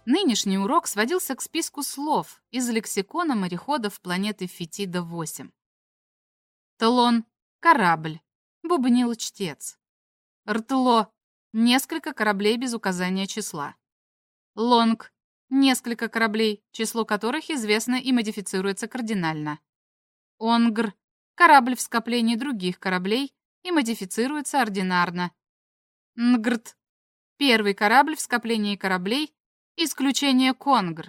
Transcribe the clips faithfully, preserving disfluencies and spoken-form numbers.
Нынешний урок сводился к списку слов из лексикона мореходов планеты Фетида восемь. Талон — корабль, бубнил чтец. Ртло — несколько кораблей без указания числа. Лонг — несколько кораблей, число которых известно и модифицируется кардинально. Онгр — корабль в скоплении других кораблей и модифицируется ординарно. Нгрт — первый корабль в скоплении кораблей, исключение Конгр.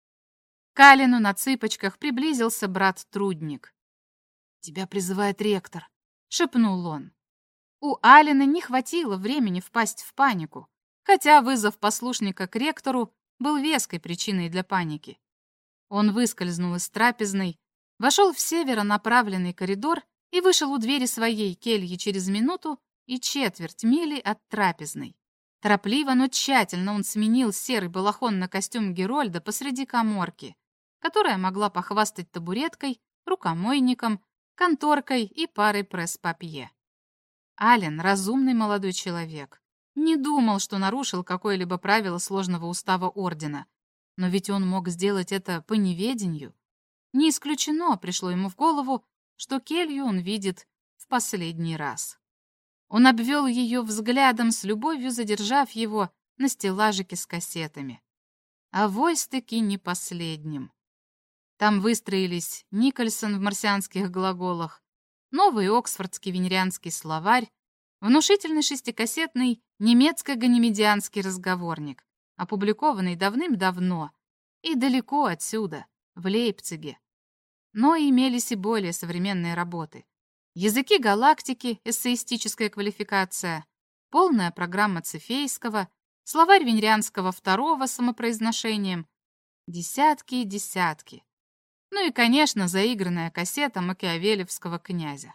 К Алину на цыпочках приблизился брат-трудник. «Тебя призывает ректор», — шепнул он. У Алина не хватило времени впасть в панику, хотя вызов послушника к ректору был веской причиной для паники. Он выскользнул из трапезной, вошел в северонаправленный коридор и вышел у двери своей кельи через минуту и четверть мили от трапезной. Торопливо, но тщательно он сменил серый балахон на костюм Герольда посреди каморки, которая могла похвастать табуреткой, рукомойником, конторкой и парой пресс-папье. Ален, разумный молодой человек, не думал, что нарушил какое-либо правило сложного устава ордена, но ведь он мог сделать это по неведению. Не исключено пришло ему в голову, что келью он видит в последний раз. Он обвел ее взглядом, с любовью задержав его на стеллажике с кассетами. А войс-таки не последним. Там выстроились Никольсон в марсианских глаголах, новый оксфордский венерианский словарь, внушительный шестикассетный немецко-ганимедианский разговорник, опубликованный давным-давно и далеко отсюда, в Лейпциге. Но имелись и более современные работы. Языки галактики, эссеистическая квалификация, полная программа Цефейского, словарь венерианского второго с самопроизношением, десятки и десятки. Ну и, конечно, заигранная кассета макиавелевского князя.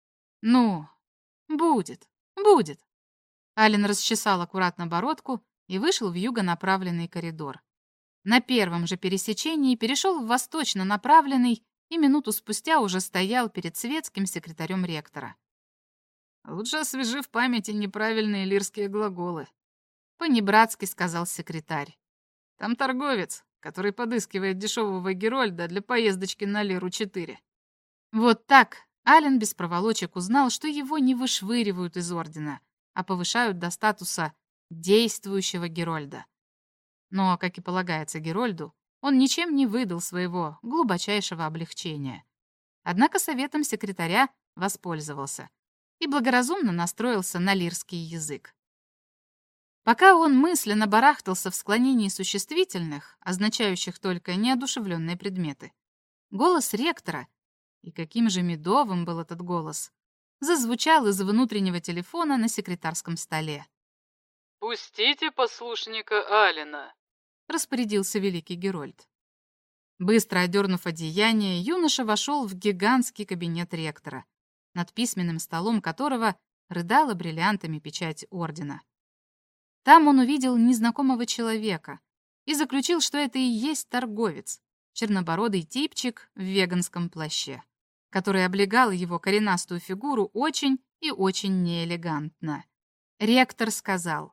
Ну, будет, будет. Ален расчесал аккуратно бородку и вышел в югонаправленный коридор. На первом же пересечении перешел в восточно направленный и минуту спустя уже стоял перед светским секретарем ректора. «Лучше освежи в памяти неправильные лирские глаголы», — понебратски сказал секретарь. «Там торговец, который подыскивает дешевого Герольда для поездочки на Лиру четыре». Вот так Ален без проволочек узнал, что его не вышвыривают из ордена, а повышают до статуса действующего Герольда. Но, как и полагается Герольду, он ничем не выдал своего глубочайшего облегчения. Однако советом секретаря воспользовался и благоразумно настроился на лирский язык. Пока он мысленно барахтался в склонении существительных, означающих только неодушевленные предметы, голос ректора, и каким же медовым был этот голос, зазвучал из внутреннего телефона на секретарском столе. «Пустите послушника Алина», — распорядился великий Герольд. Быстро одернув одеяние, юноша вошел в гигантский кабинет ректора, над письменным столом которого рыдала бриллиантами печать ордена. Там он увидел незнакомого человека и заключил, что это и есть торговец, чернобородый типчик в веганском плаще, который облегал его коренастую фигуру очень и очень неэлегантно. Ректор сказал: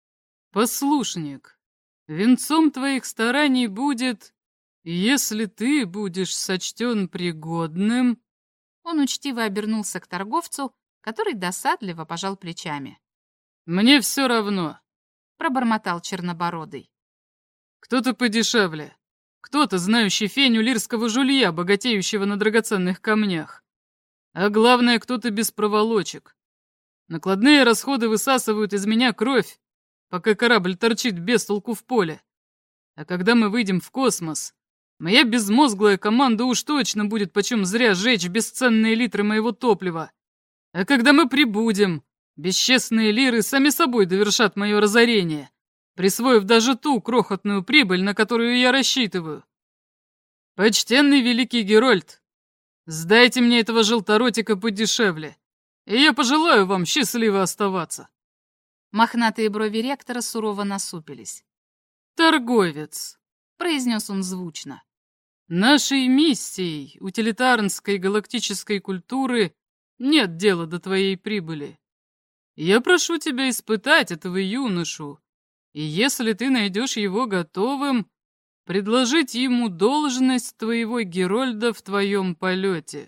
«Послушник, венцом твоих стараний будет, если ты будешь сочтен пригодным...» Он учтиво обернулся к торговцу, который досадливо пожал плечами. «Мне все равно», — пробормотал чернобородый. «Кто-то подешевле, кто-то, знающий феню лирского жулья, богатеющего на драгоценных камнях. А главное, кто-то без проволочек. Накладные расходы высасывают из меня кровь, пока корабль торчит без толку в поле. А когда мы выйдем в космос, моя безмозглая команда уж точно будет почем зря жечь бесценные литры моего топлива. А когда мы прибудем, бесчестные лиры сами собой довершат мое разорение, присвоив даже ту крохотную прибыль, на которую я рассчитываю. Почтенный великий Герольд, сдайте мне этого желторотика подешевле, и я пожелаю вам счастливо оставаться». Мохнатые брови ректора сурово насупились. «Торговец», — произнес он звучно, — «нашей миссией утилитарнской галактической культуры нет дела до твоей прибыли. Я прошу тебя испытать этого юношу И если ты найдешь его готовым, предложить ему должность твоего Герольда в твоем полете.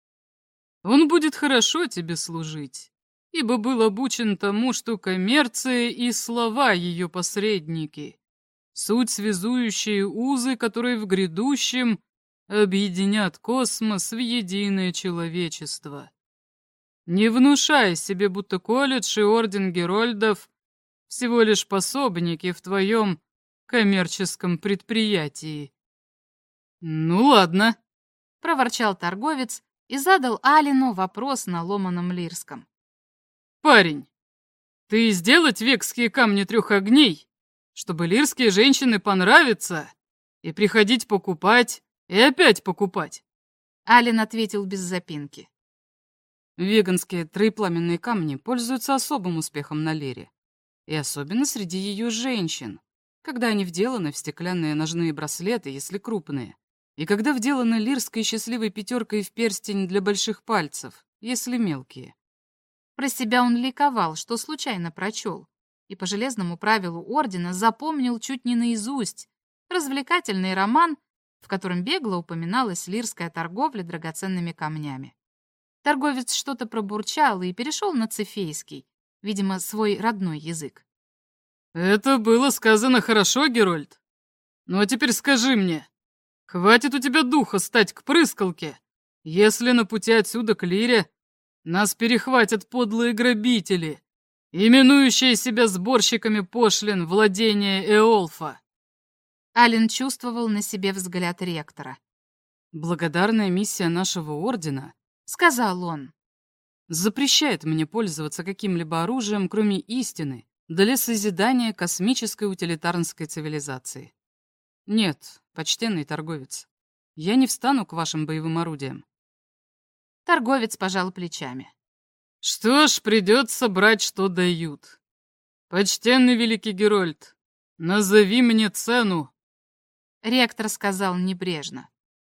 Он будет хорошо тебе служить, ибо был обучен тому, что коммерция и слова ее посредники, суть связующие узы, которые в грядущем объединят космос в единое человечество. Не внушай себе, будто колледж и орден Герольдов всего лишь пособники в твоем коммерческом предприятии. Ну ладно, проворчал торговец и задал Алину вопрос на ломаном лирском. Парень, ты сделать векские камни трех огней, чтобы лирские женщины понравятся, и приходить покупать, и опять покупать? Алин ответил без запинки. Веганские троепламенные камни пользуются особым успехом на лире. И особенно среди ее женщин, когда они вделаны в стеклянные ножные браслеты, если крупные, и когда вделаны лирской счастливой пятеркой в перстень для больших пальцев, если мелкие. Про себя он ликовал, что случайно прочел, и по железному правилу ордена запомнил чуть не наизусть развлекательный роман, в котором бегло упоминалась лирская торговля драгоценными камнями. Торговец что-то пробурчал и перешел на цефейский, видимо, свой родной язык. Это было сказано хорошо, Герольд. Ну а теперь скажи мне, хватит у тебя духа стать к прыскалке, если на пути отсюда к лире нас перехватят подлые грабители, именующие себя сборщиками пошлин владения Эолфа? Ален чувствовал на себе взгляд ректора. Благодарная миссия нашего ордена, сказал он, запрещает мне пользоваться каким-либо оружием, кроме истины, для созидания космической утилитарной цивилизации. Нет, почтенный торговец, я не встану к вашим боевым орудиям. Торговец пожал плечами. Что ж, придется брать, что дают. Почтенный великий Герольд, назови мне цену. Ректор сказал небрежно.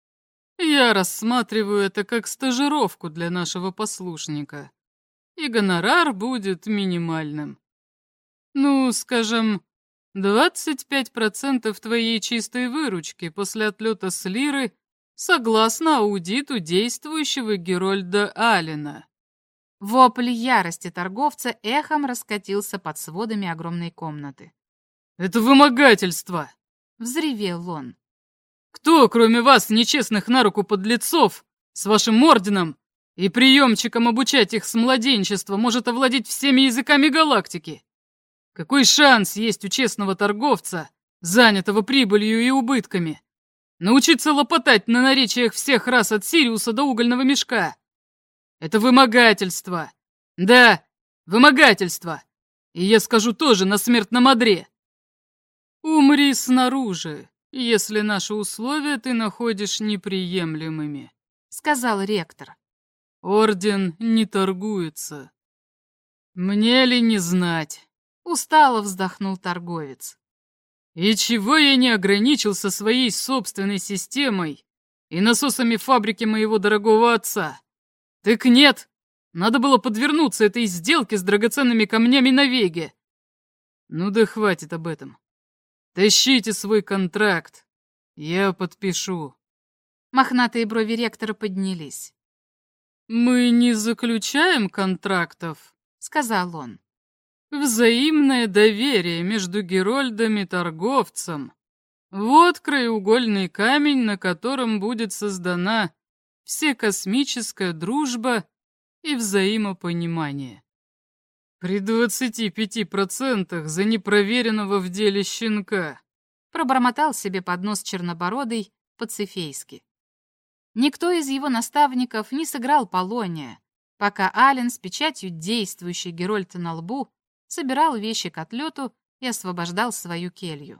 Я рассматриваю это как стажировку для нашего послушника, и гонорар будет минимальным. Ну, скажем, двадцать пять процентов твоей чистой выручки после отлета с Лиры согласно аудиту действующего Герольда Алина. Вопль ярости торговца эхом раскатился под сводами огромной комнаты. «Это вымогательство!» — взревел он. «Кто, кроме вас, нечестных на руку подлецов, с вашим орденом и приемчиком обучать их с младенчества, может овладеть всеми языками галактики? Какой шанс есть у честного торговца, занятого прибылью и убытками, научиться лопотать на наречиях всех рас от Сириуса до угольного мешка? Это вымогательство. Да, вымогательство. И я скажу тоже на смертном одре. Умри снаружи, если наши условия ты находишь неприемлемыми», — сказал ректор. «Орден не торгуется». «Мне ли не знать?» — устало вздохнул торговец. «И чего я не ограничился своей собственной системой и насосами фабрики моего дорогого отца? Так нет, надо было подвернуться этой сделке с драгоценными камнями на Веге. Ну да хватит об этом. Тащите свой контракт, я подпишу». Мохнатые брови ректора поднялись. «Мы не заключаем контрактов», — сказал он. «Взаимное доверие между Герольдом и торговцем. Вот краеугольный камень, на котором будет создана всекосмическая дружба и взаимопонимание. При двадцати пяти процентах за непроверенного в деле щенка», — пробормотал себе под нос чернобородый по-цефейски. Никто из его наставников не сыграл Полония, пока Ален с печатью действующей Герольда на лбу собирал вещи к отлету и освобождал свою келью.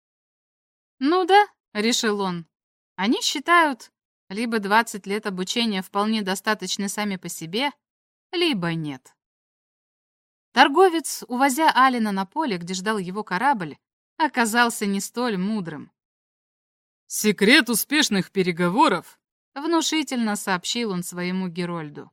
«Ну да», — решил он, — «они считают, либо двадцать лет обучения вполне достаточны сами по себе, либо нет». Торговец, увозя Алина на поле, где ждал его корабль, оказался не столь мудрым. «Секрет успешных переговоров», — внушительно сообщил он своему Герольду,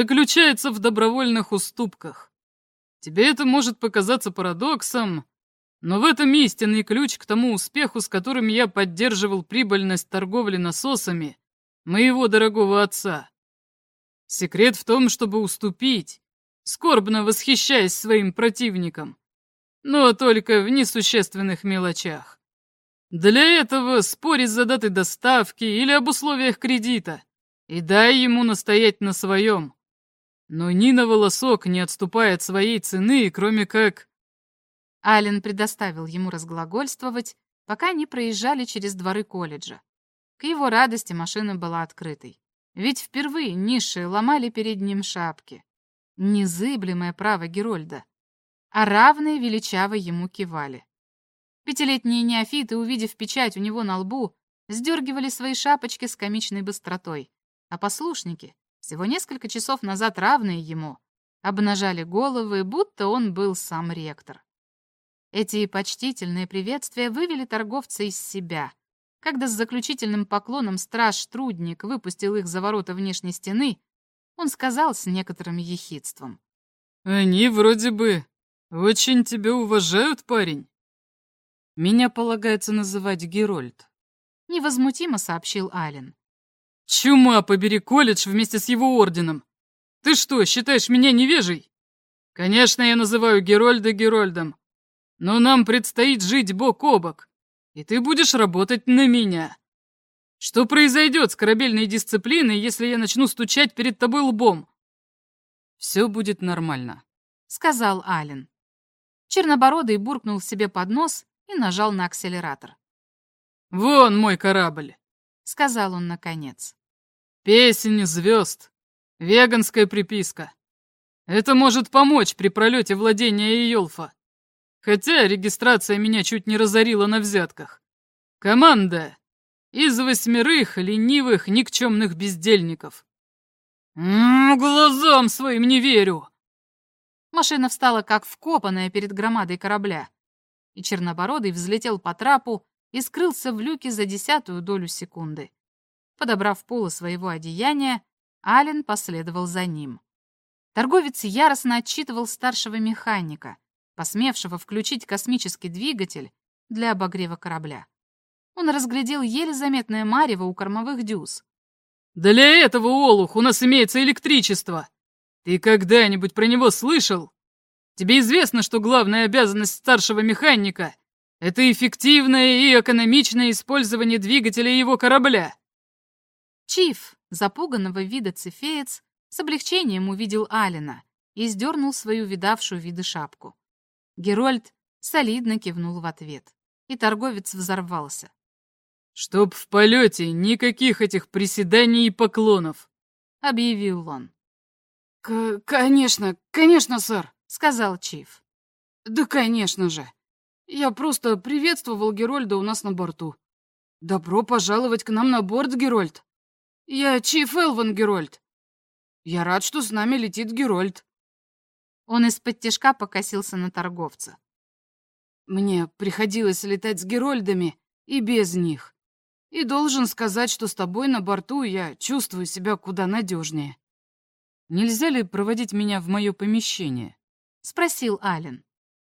«заключается в добровольных уступках. Тебе это может показаться парадоксом, Но в этом истинный ключ к тому успеху, с которым я поддерживал прибыльность торговли насосами моего дорогого отца. Секрет в том, чтобы уступить, скорбно восхищаясь своим противником, но только в несущественных мелочах. Для этого спорить за даты доставки или об условиях кредита и дай ему настоять на своем. Но ни на волосок не отступает своей цены, кроме как... Аллен предоставил ему разглагольствовать, пока они проезжали через дворы колледжа. К его радости машина была открытой. Ведь впервые низшие ломали перед ним шапки. Незыблемое право Герольда. А равные величаво ему кивали. Пятилетние неофиты, увидев печать у него на лбу, сдергивали свои шапочки с комичной быстротой, а послушники, всего несколько часов назад равные ему, обнажали головы, будто он был сам ректор. Эти почтительные приветствия вывели торговца из себя. Когда с заключительным поклоном страж-трудник выпустил их за ворота внешней стены, он сказал с некоторым ехидством: «Они вроде бы очень тебя уважают, парень». «Меня полагается называть Герольд», — невозмутимо сообщил Аллен. «Чума побери колледж вместе с его орденом! Ты что, считаешь меня невежей? Конечно, я называю Герольда Герольдом, но нам предстоит жить бок о бок, и ты будешь работать на меня. Что произойдет с корабельной дисциплиной, если я начну стучать перед тобой лбом?» «Все будет нормально», — сказал Аллен. Чернобородый буркнул себе под нос и нажал на акселератор. «Вон мой корабль», — сказал он наконец. «Песень звезд. Веганская приписка. Это может помочь при пролете владения Йолфа. Хотя регистрация меня чуть не разорила на взятках. Команда из восьмерых ленивых никчемных бездельников. М-м, глазам своим не верю». Машина встала как вкопанная перед громадой корабля, и Чернобородый взлетел по трапу и скрылся в люке за десятую долю секунды. Подобрав полы своего одеяния, Аллен последовал за ним. Торговец яростно отчитывал старшего механика, посмевшего включить космический двигатель для обогрева корабля. Он разглядел еле заметное марево у кормовых дюз. «Для этого, олух, у нас имеется электричество. Ты когда-нибудь про него слышал? Тебе известно, что главная обязанность старшего механика — это эффективное и экономичное использование двигателя его корабля?» Чиф, запуганного вида цефеец, с облегчением увидел Аллена и сдернул свою видавшую виды шапку. Герольд солидно кивнул в ответ, и торговец взорвался. «Чтоб в полете никаких этих приседаний и поклонов», — объявил он. К «Конечно, конечно, сэр», — сказал Чиф. «Да, конечно же. Я просто приветствовал Герольда у нас на борту. Добро пожаловать к нам на борт, Герольд. Я Чиф Элван Герольд. Я рад, что с нами летит Герольд». Он из-под тишка покосился на торговца. «Мне приходилось летать с Герольдами и без них. И должен сказать, что с тобой на борту я чувствую себя куда надежнее». «Нельзя ли проводить меня в мое помещение?» — спросил Аллен.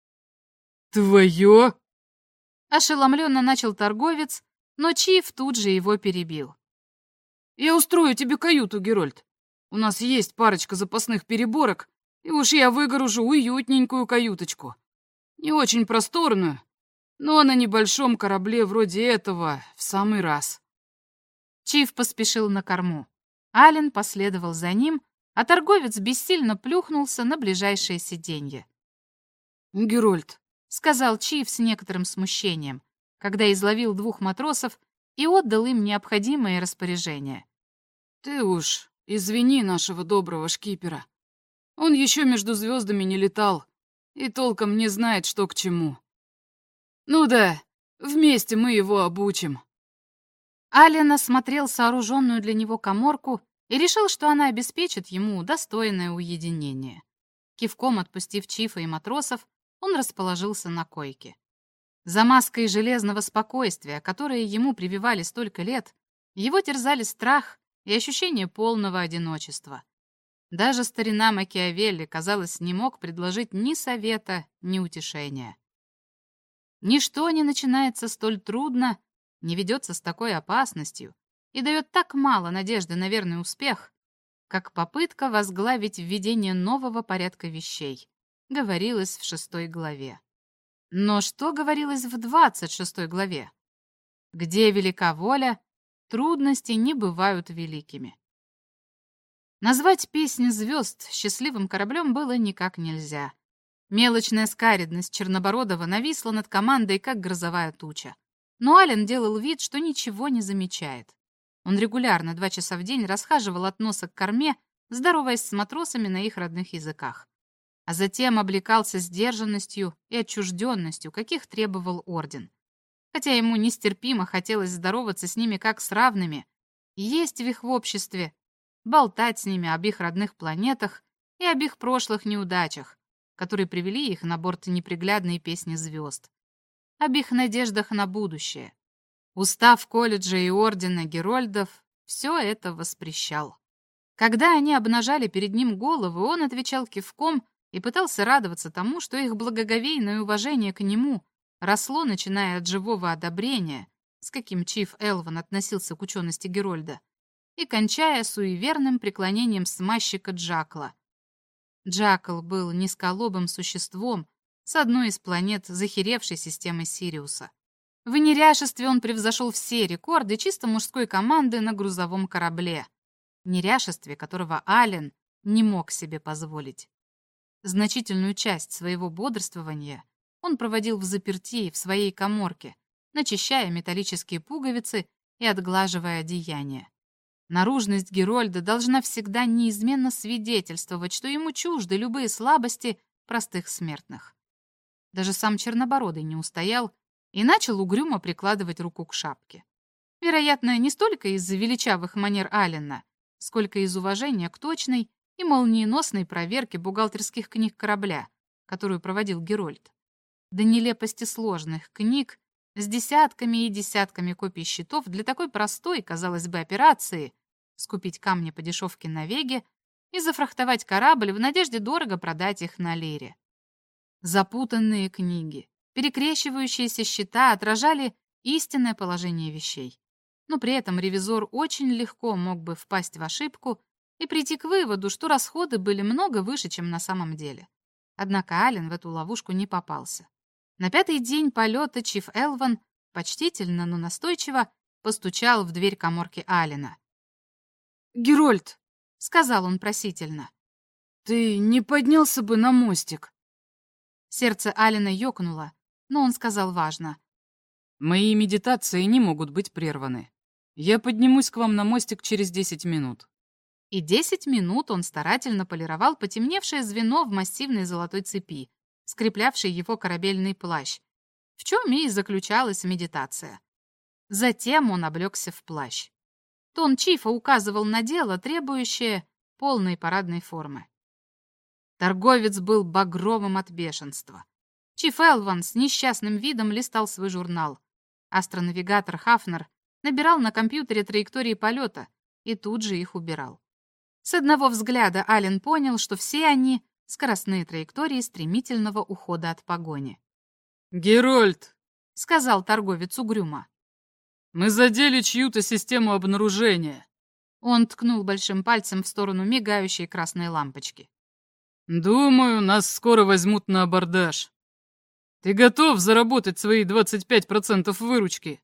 «Твое?» — ошеломленно начал торговец, но Чиф тут же его перебил. «Я устрою тебе каюту, Герольд. У нас есть парочка запасных переборок, и уж я выгоружу уютненькую каюточку. Не очень просторную, но на небольшом корабле вроде этого в самый раз». Чиф поспешил на корму. Аллен последовал за ним, а торговец бессильно плюхнулся на ближайшее сиденье. «Герольд», — сказал Чиф с некоторым смущением, когда изловил двух матросов и отдал им необходимые распоряжения. «Ты уж извини нашего доброго шкипера. Он еще между звездами не летал и толком не знает, что к чему. Ну да, вместе мы его обучим». Аллен осмотрел сооруженную для него каморку и решил, что она обеспечит ему достойное уединение. Кивком отпустив Чифа и матросов, он расположился на койке. За маской железного спокойствия, которые ему прививали столько лет, его терзали страх и ощущение полного одиночества. Даже старина Макиавелли, казалось, не мог предложить ни совета, ни утешения. Ничто не начинается столь трудно, не ведется с такой опасностью и дает так мало надежды на верный успех, как попытка возглавить введение нового порядка вещей, говорилось в шестой главе. Но что говорилось в двадцать шестой главе? Где велика воля, трудности не бывают великими. Назвать песнь звезд счастливым кораблем было никак нельзя. Мелочная скаредность Чернобородова нависла над командой, как грозовая туча. Но Ален делал вид, что ничего не замечает. Он регулярно два часа в день расхаживал от носа к корме, здороваясь с матросами на их родных языках. А затем облекался сдержанностью и отчужденностью, каких требовал орден. Хотя ему нестерпимо хотелось здороваться с ними как с равными, есть в их обществе, болтать с ними об их родных планетах и об их прошлых неудачах, которые привели их на борт неприглядной песни звезд, об их надеждах на будущее. Устав колледжа и ордена Герольдов все это воспрещал. Когда они обнажали перед ним головы, он отвечал кивком и пытался радоваться тому, что их благоговейное уважение к нему росло, начиная от живого одобрения, с каким Чиф Элван относился к учености Герольда, и кончая суеверным преклонением смазчика Джакла. Джакл был низколобым существом с одной из планет захеревшей системы Сириуса. В неряшестве он превзошел все рекорды чисто мужской команды на грузовом корабле, неряшестве которого Ален не мог себе позволить. Значительную часть своего бодрствования он проводил в запертии в своей каморке, начищая металлические пуговицы и отглаживая одеяния. Наружность Герольда должна всегда неизменно свидетельствовать, что ему чужды любые слабости простых смертных. Даже сам Чернобородый не устоял и начал угрюмо прикладывать руку к шапке. Вероятно, не столько из-за величавых манер Алена, сколько из уважения к точной и молниеносной проверке бухгалтерских книг корабля, которую проводил Герольд. До нелепости сложных книг с десятками и десятками копий счетов для такой простой, казалось бы, операции скупить камни по дешевке на Веге и зафрахтовать корабль в надежде дорого продать их на Лере. Запутанные книги, перекрещивающиеся счета отражали истинное положение вещей. Но при этом ревизор очень легко мог бы впасть в ошибку и прийти к выводу, что расходы были много выше, чем на самом деле. Однако Ален в эту ловушку не попался. На пятый день полета Чиф Элван почтительно, но настойчиво постучал в дверь каморки Алена. «Герольд», — сказал он просительно, — «ты не поднялся бы на мостик?» Сердце Алена ёкнуло, но он сказал важно. «Мои медитации не могут быть прерваны. Я поднимусь к вам на мостик через десять минут». И десять минут он старательно полировал потемневшее звено в массивной золотой цепи, скреплявшей его корабельный плащ, в чем и заключалась медитация. Затем он облегся в плащ. Тон Чифа указывал на дело, требующее полной парадной формы. Торговец был багровым от бешенства. Чиф Элван с несчастным видом листал свой журнал. Астронавигатор Хафнер набирал на компьютере траектории полета и тут же их убирал. С одного взгляда Ален понял, что все они — скоростные траектории стремительного ухода от погони. «Герольд», — сказал торговец угрюмо. «Мы задели чью-то систему обнаружения». Он ткнул большим пальцем в сторону мигающей красной лампочки. «Думаю, нас скоро возьмут на абордаж. Ты готов заработать свои двадцать пять процентов выручки?»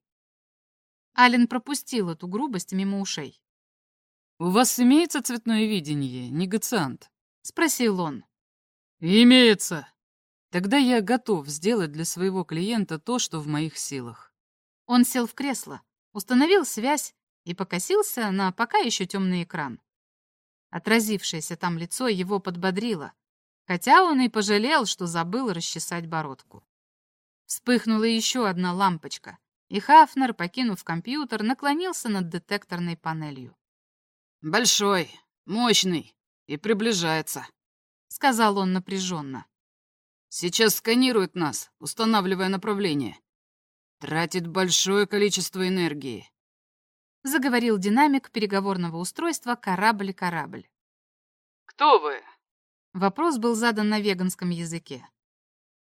Ален пропустил эту грубость мимо ушей. «У вас имеется цветное видение, негациант?» — спросил он. «Имеется». «Тогда я готов сделать для своего клиента то, что в моих силах». Он сел в кресло, установил связь и покосился на пока еще темный экран. Отразившееся там лицо его подбодрило, хотя он и пожалел, что забыл расчесать бородку. Вспыхнула еще одна лампочка, и Хафнер, покинув компьютер, наклонился над детекторной панелью. «Большой, мощный и приближается», — сказал он напряженно. «Сейчас сканирует нас, устанавливая направление. Тратит большое количество энергии», — заговорил динамик переговорного устройства «Корабль-корабль». «Кто вы?» Вопрос был задан на веганском языке. «Мы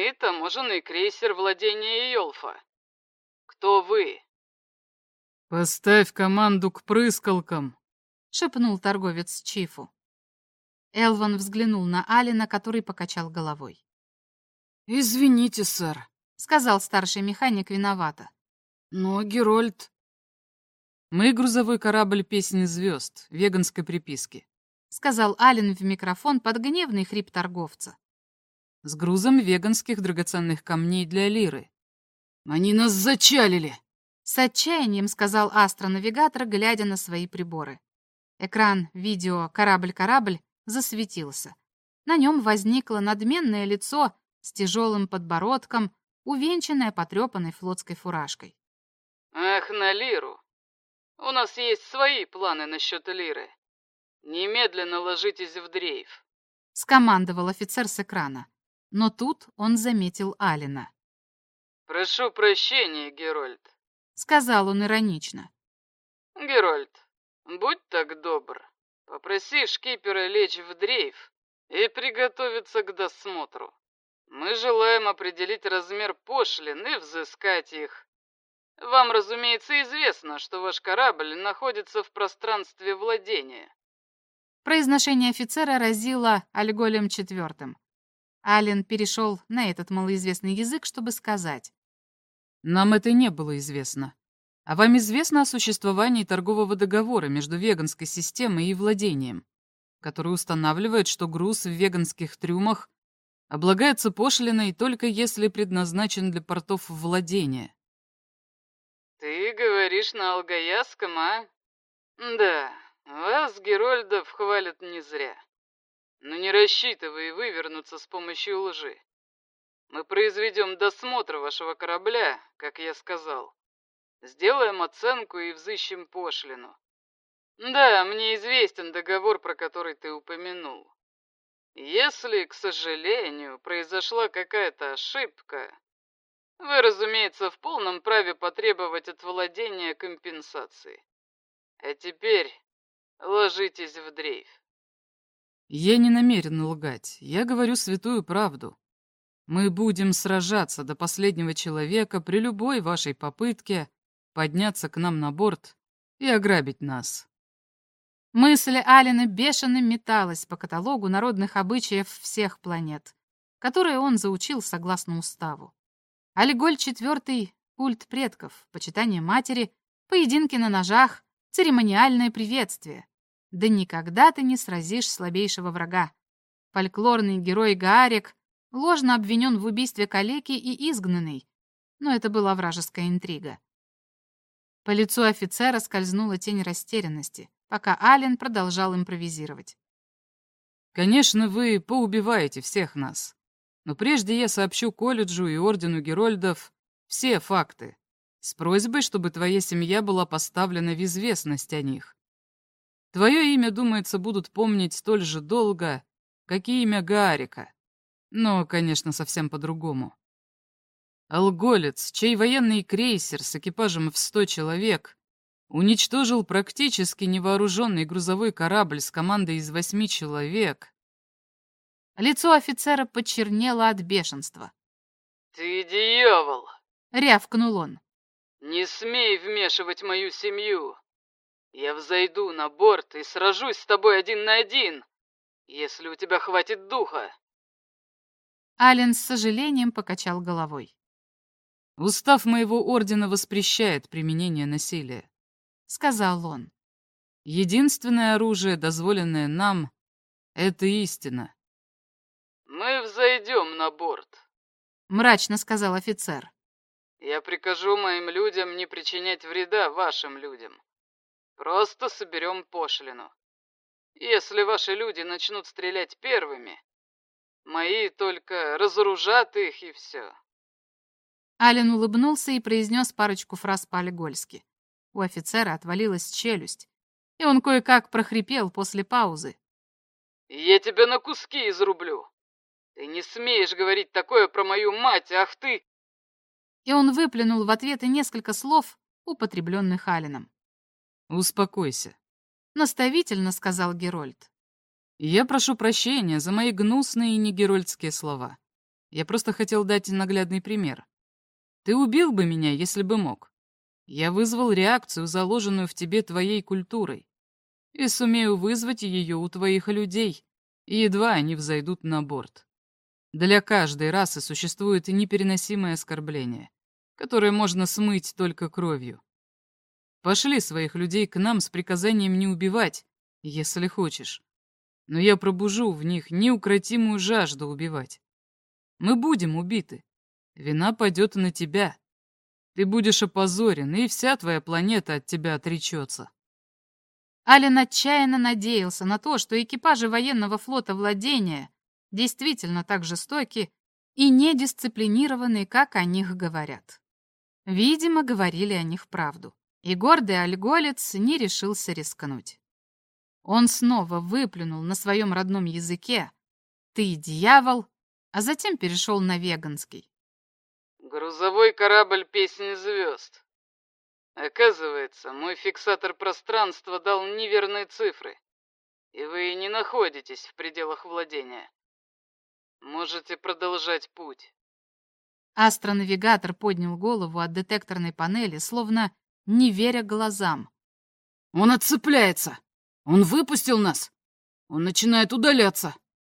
Мы — таможенный крейсер владения Йолфа. Кто вы?» «Поставь команду к прыскалкам», — шепнул торговец Чифу. Элван взглянул на Алина, который покачал головой. «Извините, сэр», — сказал старший механик виновато. «Но Герольд...» «Мы грузовой корабль «Песни звезд» веганской приписки», — сказал Ален в микрофон под гневный хрип торговца. «С грузом веганских драгоценных камней для лиры». «Они нас зачалили!» — с отчаянием сказал астронавигатор, глядя на свои приборы. Экран видео «Корабль-корабль» засветился. На нем возникло надменное лицо с тяжелым подбородком, увенчанное потрепанной флотской фуражкой. «Ах, на лиру! У нас есть свои планы насчет лиры. Немедленно ложитесь в дрейф», — скомандовал офицер с экрана. Но тут он заметил Алина. «Прошу прощения, Герольд», — сказал он иронично. «Герольд, будь так добр, попроси шкипера лечь в дрейф и приготовиться к досмотру. Мы желаем определить размер пошлин и взыскать их. Вам, разумеется, известно, что ваш корабль находится в пространстве владения». Произношение офицера разило Альголем четвертым. Ален перешел на этот малоизвестный язык, чтобы сказать. «Нам это не было известно. А вам известно о существовании торгового договора между веганской системой и владением, который устанавливает, что груз в веганских трюмах облагается пошлиной только если предназначен для портов владения?» «Ты говоришь на алгаяском, а? Да, вас, Герольдов, хвалят не зря. Но не рассчитывай вывернуться с помощью лжи. Мы произведем досмотр вашего корабля, как я сказал. Сделаем оценку и взыщем пошлину. Да, мне известен договор, про который ты упомянул. Если, к сожалению, произошла какая-то ошибка, вы, разумеется, в полном праве потребовать от владения компенсации. А теперь ложитесь в дрейф». «Я не намерен лгать. Я говорю святую правду. Мы будем сражаться до последнего человека при любой вашей попытке подняться к нам на борт и ограбить нас». Мысль Алена бешено металась по каталогу народных обычаев всех планет, которые он заучил согласно уставу. Альголь четвертый — культ предков, почитание матери, поединки на ножах, церемониальное приветствие. Да никогда ты не сразишь слабейшего врага. Фольклорный герой Гаарик ложно обвинен в убийстве калеки и изгнанный, но это была вражеская интрига. По лицу офицера скользнула тень растерянности, пока Ален продолжал импровизировать. «Конечно, вы поубиваете всех нас, но прежде я сообщу колледжу и ордену Герольдов все факты, с просьбой, чтобы твоя семья была поставлена в известность о них. Твое имя, думается, будут помнить столь же долго, как и имя Гаарика, но, конечно, совсем по-другому. Алголец, чей военный крейсер с экипажем в сто человек уничтожил практически невооруженный грузовой корабль с командой из восьми человек». Лицо офицера почернело от бешенства. «Ты дьявол!» — рявкнул он. «Не смей вмешивать мою семью. Я взойду на борт и сражусь с тобой один на один, если у тебя хватит духа». Ален с сожалением покачал головой. «Устав моего ордена воспрещает применение насилия», — сказал он. «Единственное оружие, дозволенное нам, — это истина». «Мы взойдем на борт», — мрачно сказал офицер. «Я прикажу моим людям не причинять вреда вашим людям. Просто соберем пошлину. Если ваши люди начнут стрелять первыми, мои только разоружат их, и все». Ален улыбнулся и произнес парочку фраз по-альгольски. У офицера отвалилась челюсть, и он кое-как прохрипел после паузы. «Я тебя на куски изрублю. Ты не смеешь говорить такое про мою мать, ах ты!» И он выплюнул в ответ и несколько слов, употребленных Аленом. «Успокойся», — наставительно сказал Герольд. «Я прошу прощения за мои гнусные и негерольдские слова. Я просто хотел дать наглядный пример. Ты убил бы меня, если бы мог. Я вызвал реакцию, заложенную в тебе твоей культурой, и сумею вызвать ее у твоих людей, едва они взойдут на борт. Для каждой расы существует непереносимое оскорбление, которое можно смыть только кровью. Пошли своих людей к нам с приказанием не убивать, если хочешь. Но я пробужу в них неукротимую жажду убивать. Мы будем убиты. Вина пойдет на тебя. Ты будешь опозорен, и вся твоя планета от тебя отречется. Ален отчаянно надеялся на то, что экипажи военного флота владения действительно так жестоки и недисциплинированы, как о них говорят. Видимо, говорили о них правду, и гордый альголец не решился рискнуть. Он снова выплюнул на своем родном языке «ты дьявол», а затем перешел на веганский. Грузовой корабль «Песни звезд». Оказывается, мой фиксатор пространства дал неверные цифры, и вы не находитесь в пределах владения. Можете продолжать путь. Астронавигатор поднял голову от детекторной панели, словно не веря глазам. Он отцепляется! Он выпустил нас! Он начинает удаляться!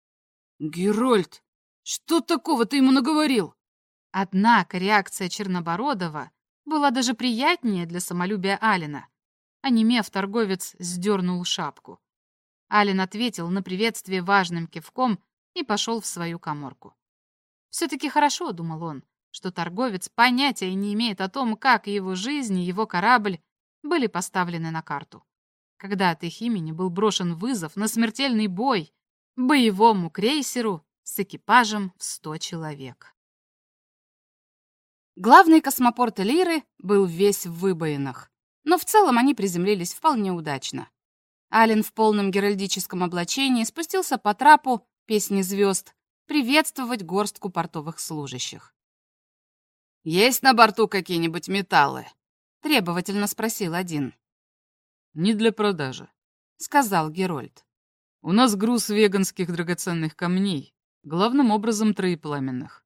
Герольд, что такого ты ему наговорил? Однако реакция Чернобородова была даже приятнее для самолюбия Алена. Онемев, торговец сдернул шапку. Ален ответил на приветствие важным кивком и пошел в свою каморку. Все-таки хорошо, думал он, что торговец понятия не имеет о том, как его жизнь и его корабль были поставлены на карту. Когда от их имени был брошен вызов на смертельный бой боевому крейсеру с экипажем в сто человек. Главный космопорт Лиры был весь в выбоинах, но в целом они приземлились вполне удачно. Ален в полном геральдическом облачении спустился по трапу «Песни звезд» приветствовать горстку портовых служащих. «Есть на борту какие-нибудь металлы?» — требовательно спросил один. «Не для продажи», — сказал Герольд. «У нас груз веганских драгоценных камней, главным образом троепламенных».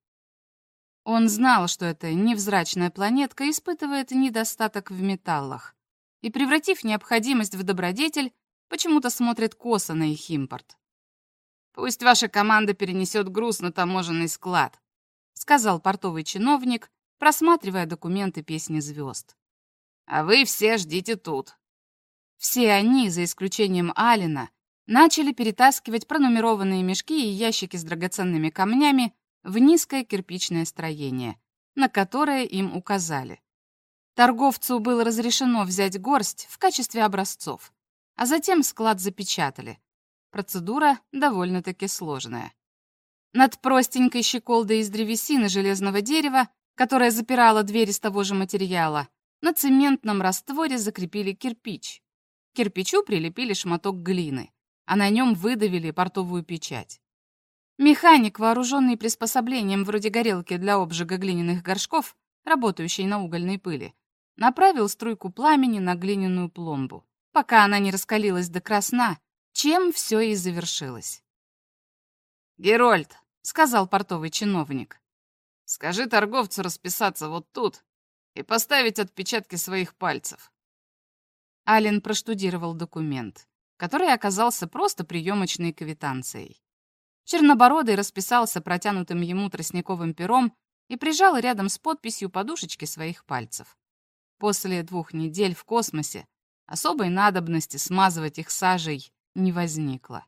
Он знал, что эта невзрачная планетка испытывает недостаток в металлах, и, превратив необходимость в добродетель, почему-то смотрит косо на их импорт. «Пусть ваша команда перенесет груз на таможенный склад», — сказал портовый чиновник, просматривая документы «Песни звезд». «А вы все ждите тут». Все они, за исключением Алена, начали перетаскивать пронумерованные мешки и ящики с драгоценными камнями в низкое кирпичное строение, на которое им указали. Торговцу было разрешено взять горсть в качестве образцов, а затем склад запечатали. Процедура довольно-таки сложная. Над простенькой щеколдой из древесины железного дерева, которая запирала дверь из того же материала, на цементном растворе закрепили кирпич. К кирпичу прилепили шматок глины, а на нем выдавили портовую печать. Механик, вооруженный приспособлением вроде горелки для обжига глиняных горшков, работающий на угольной пыли, направил струйку пламени на глиняную пломбу, пока она не раскалилась до красна, чем все и завершилось. «Герольд», — сказал портовый чиновник, — «скажи торговцу расписаться вот тут и поставить отпечатки своих пальцев». Ален проштудировал документ, который оказался просто приемочной квитанцией. Чернобородый расписался протянутым ему тростниковым пером и прижал рядом с подписью подушечки своих пальцев. После двух недель в космосе особой надобности смазывать их сажей не возникло.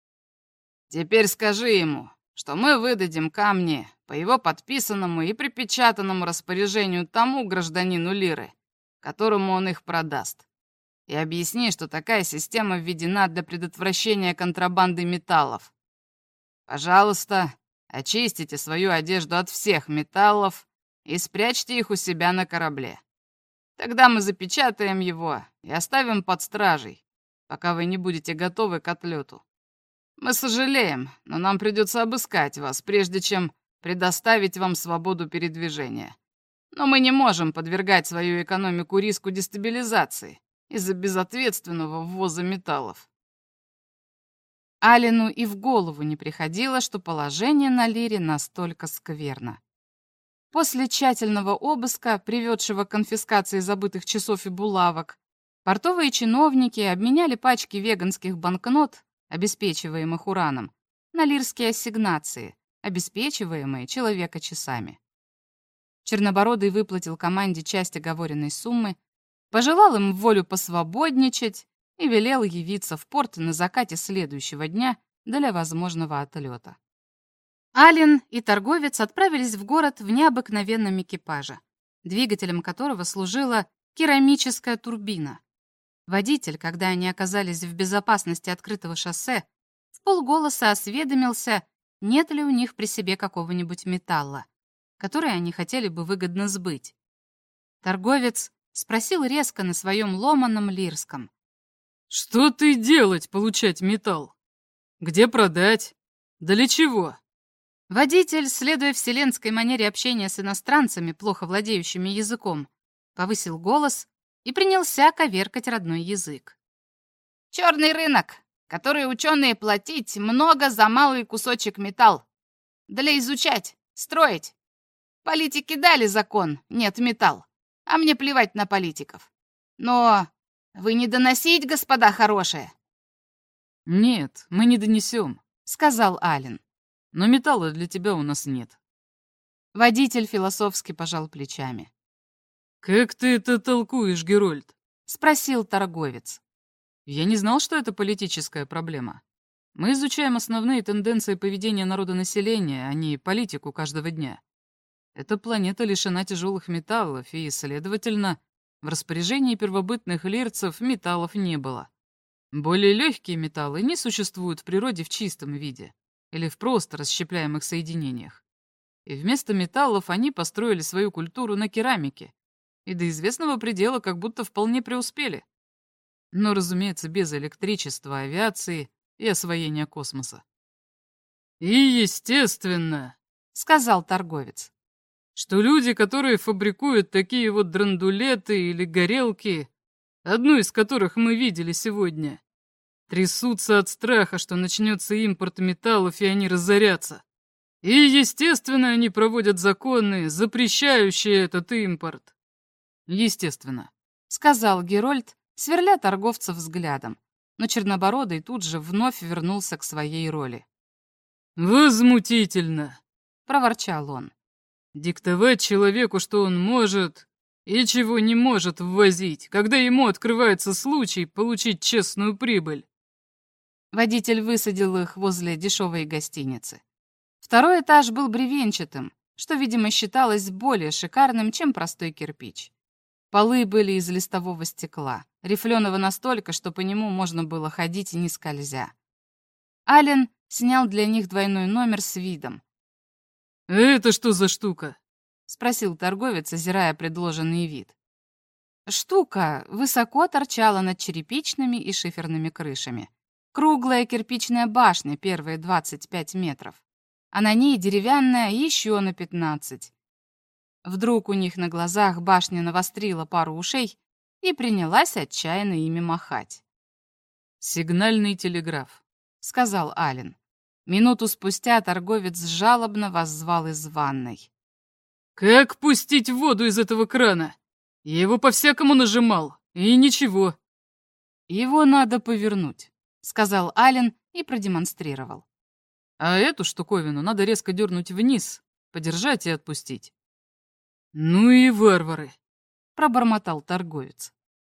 «Теперь скажи ему, что мы выдадим камни по его подписанному и припечатанному распоряжению тому гражданину Лиры, которому он их продаст. И объясни, что такая система введена для предотвращения контрабанды металлов. Пожалуйста, очистите свою одежду от всех металлов и спрячьте их у себя на корабле. Тогда мы запечатаем его и оставим под стражей, пока вы не будете готовы к отлету. Мы сожалеем, но нам придется обыскать вас, прежде чем предоставить вам свободу передвижения. Но мы не можем подвергать свою экономику риску дестабилизации из-за безответственного ввоза металлов». Аллену и в голову не приходило, что положение на Лире настолько скверно. После тщательного обыска, приведшего к конфискации забытых часов и булавок, портовые чиновники обменяли пачки веганских банкнот, обеспечиваемых ураном, на лирские ассигнации, обеспечиваемые человека-часами. Чернобородый выплатил команде часть оговоренной суммы, пожелал им в волю посвободничать и велел явиться в порт на закате следующего дня для возможного отлета. Аллен и торговец отправились в город в необыкновенном экипаже, двигателем которого служила керамическая турбина. Водитель, когда они оказались в безопасности открытого шоссе, вполголоса осведомился, нет ли у них при себе какого-нибудь металла, который они хотели бы выгодно сбыть. Торговец спросил резко на своем ломаном лирском: «Что ты делать, получать металл? Где продать? Для чего?» Водитель, следуя вселенской манере общения с иностранцами, плохо владеющими языком, повысил голос и принялся коверкать родной язык. «Черный рынок, который ученые платить много за малый кусочек металл. Для изучать, строить. Политики дали закон, нет металл, а мне плевать на политиков. Но вы не доносить, господа хорошие?» «Нет, мы не донесем», — сказал Аллен. «Но металла для тебя у нас нет». Водитель философски пожал плечами. «Как ты это толкуешь, Герольд?» — спросил торговец. «Я не знал, что это политическая проблема. Мы изучаем основные тенденции поведения народонаселения, а не политику каждого дня. Эта планета лишена тяжелых металлов, и, следовательно, в распоряжении первобытных лирцев металлов не было. Более легкие металлы не существуют в природе в чистом виде или в просто расщепляемых соединениях. И вместо металлов они построили свою культуру на керамике, и до известного предела как будто вполне преуспели. Но, разумеется, без электричества, авиации и освоения космоса». «И естественно», — сказал торговец, «что люди, которые фабрикуют такие вот драндулеты или горелки, одну из которых мы видели сегодня, трясутся от страха, что начнется импорт металлов, и они разорятся. И, естественно, они проводят законы, запрещающие этот импорт». «Естественно», — сказал Герольд, сверля торговца взглядом, но Чернобородый тут же вновь вернулся к своей роли. «Возмутительно», — проворчал он. «Диктовать человеку, что он может и чего не может ввозить, когда ему открывается случай получить честную прибыль». Водитель высадил их возле дешевой гостиницы. Второй этаж был бревенчатым, что, видимо, считалось более шикарным, чем простой кирпич. Полы были из листового стекла, рифленого настолько, что по нему можно было ходить не скользя. Аллен снял для них двойной номер с видом. «Это что за штука?» — спросил торговец, озирая предложенный вид. Штука высоко торчала над черепичными и шиферными крышами. Круглая кирпичная башня первые двадцать пять метров, а на ней деревянная еще на пятнадцать. Вдруг у них на глазах башня навострила пару ушей и принялась отчаянно ими махать. «Сигнальный телеграф», — сказал Аллен. Минуту спустя торговец жалобно воззвал из ванной. «Как пустить воду из этого крана? Я его по-всякому нажимал, и ничего». «Его надо повернуть», — сказал Аллен и продемонстрировал. «А эту штуковину надо резко дернуть вниз, подержать и отпустить». «Ну и варвары», — пробормотал торговец.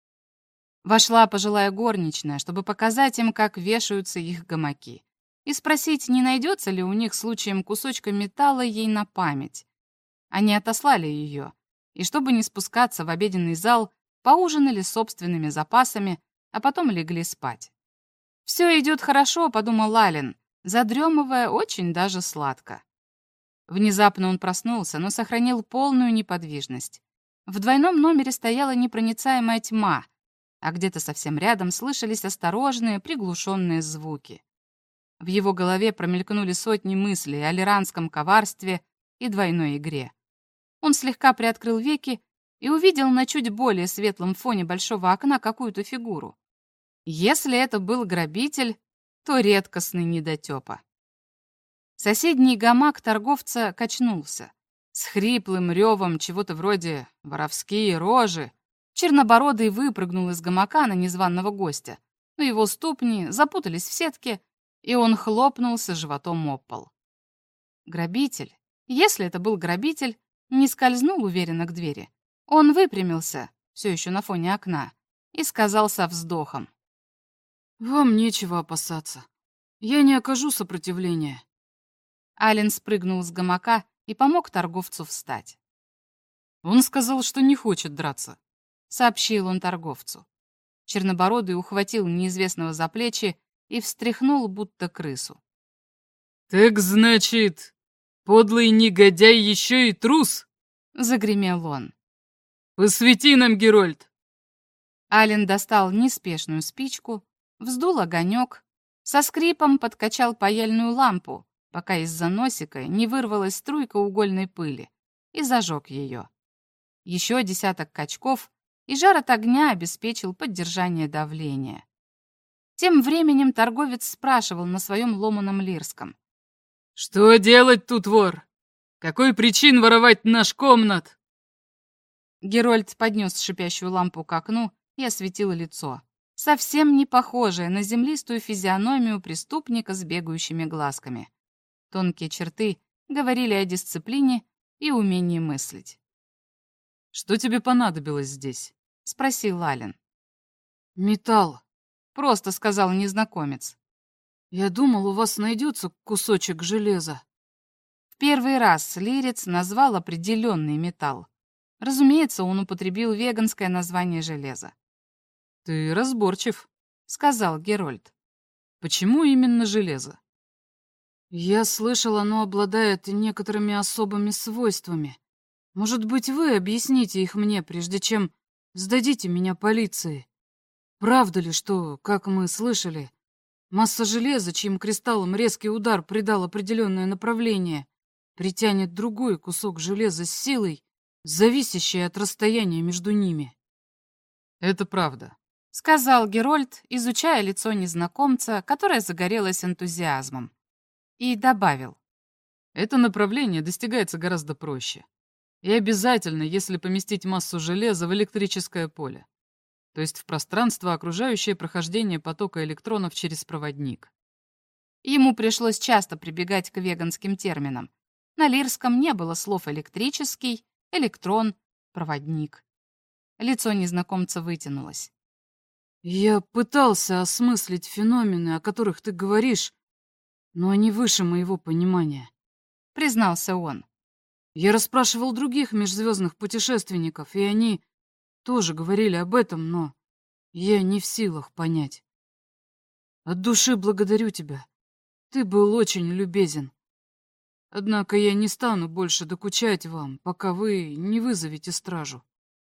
Вошла пожилая горничная, чтобы показать им, как вешаются их гамаки, и спросить, не найдется ли у них случаем кусочка металла ей на память. Они отослали ее, и, чтобы не спускаться в обеденный зал, поужинали собственными запасами, а потом легли спать. «Все идет хорошо», — подумал Аллен, задремывая очень даже сладко. Внезапно он проснулся, но сохранил полную неподвижность. В двойном номере стояла непроницаемая тьма, а где-то совсем рядом слышались осторожные, приглушенные звуки. В его голове промелькнули сотни мыслей о лиранском коварстве и двойной игре. Он слегка приоткрыл веки и увидел на чуть более светлом фоне большого окна какую-то фигуру. Если это был грабитель, то редкостный недотепа. Соседний гамак торговца качнулся. С хриплым ревом чего-то вроде «воровские рожи» Чернобородый выпрыгнул из гамака на незваного гостя, но его ступни запутались в сетке, и он хлопнулся животом об пол. Грабитель, если это был грабитель, не скользнул уверенно к двери. Он выпрямился, все еще на фоне окна, и сказал со вздохом: «Вам нечего опасаться. Я не окажу сопротивления». Ален спрыгнул с гамака и помог торговцу встать. «Он сказал, что не хочет драться», — сообщил он торговцу. Чернобородый ухватил неизвестного за плечи и встряхнул, будто крысу. «Так значит, подлый негодяй еще и трус?» — загремел он. «Посвети нам, Герольд!» Ален достал неспешную спичку, вздул огонек, со скрипом подкачал паяльную лампу, пока из-за носика не вырвалась струйка угольной пыли, и зажег ее. Еще десяток качков, и жар от огня обеспечил поддержание давления. Тем временем торговец спрашивал на своем ломаном лирском: «Что делать тут, вор? Какой причин воровать наш комнат?» Герольд поднес шипящую лампу к окну и осветил лицо, совсем не похожее на землистую физиономию преступника с бегающими глазками. Тонкие черты говорили о дисциплине и умении мыслить. «Что тебе понадобилось здесь?» — спросил Ален. «Металл», — просто сказал незнакомец. «Я думал, у вас найдется кусочек железа». В первый раз лирец назвал определенный металл. Разумеется, он употребил веганское название железа. «Ты разборчив», — сказал Герольд. «Почему именно железо?» «Я слышал, оно обладает некоторыми особыми свойствами. Может быть, вы объясните их мне, прежде чем сдадите меня полиции? Правда ли, что, как мы слышали, масса железа, чьим кристаллом резкий удар придал определенное направление, притянет другой кусок железа с силой, зависящей от расстояния между ними?» «Это правда», — сказал Герольд, изучая лицо незнакомца, которое загорелось энтузиазмом. И добавил: «Это направление достигается гораздо проще. И обязательно, если поместить массу железа в электрическое поле, то есть в пространство, окружающее прохождение потока электронов через проводник». Ему пришлось часто прибегать к веганским терминам. На лирском не было слов «электрический», «электрон», «проводник». Лицо незнакомца вытянулось. «Я пытался осмыслить феномены, о которых ты говоришь, но они выше моего понимания», — признался он. «Я расспрашивал других межзвездных путешественников, и они тоже говорили об этом, но я не в силах понять. От души благодарю тебя. Ты был очень любезен. Однако я не стану больше докучать вам, пока вы не вызовете стражу».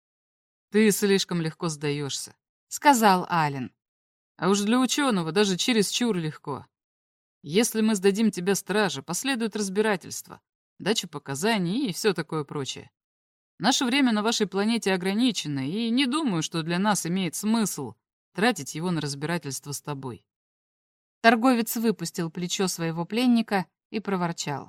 «Ты слишком легко сдаешься», — сказал Ален. «А уж для ученого даже чересчур легко. Если мы сдадим тебя страже, последует разбирательство, дача показаний и все такое прочее. Наше время на вашей планете ограничено, и не думаю, что для нас имеет смысл тратить его на разбирательство с тобой». Торговец выпустил плечо своего пленника и проворчал: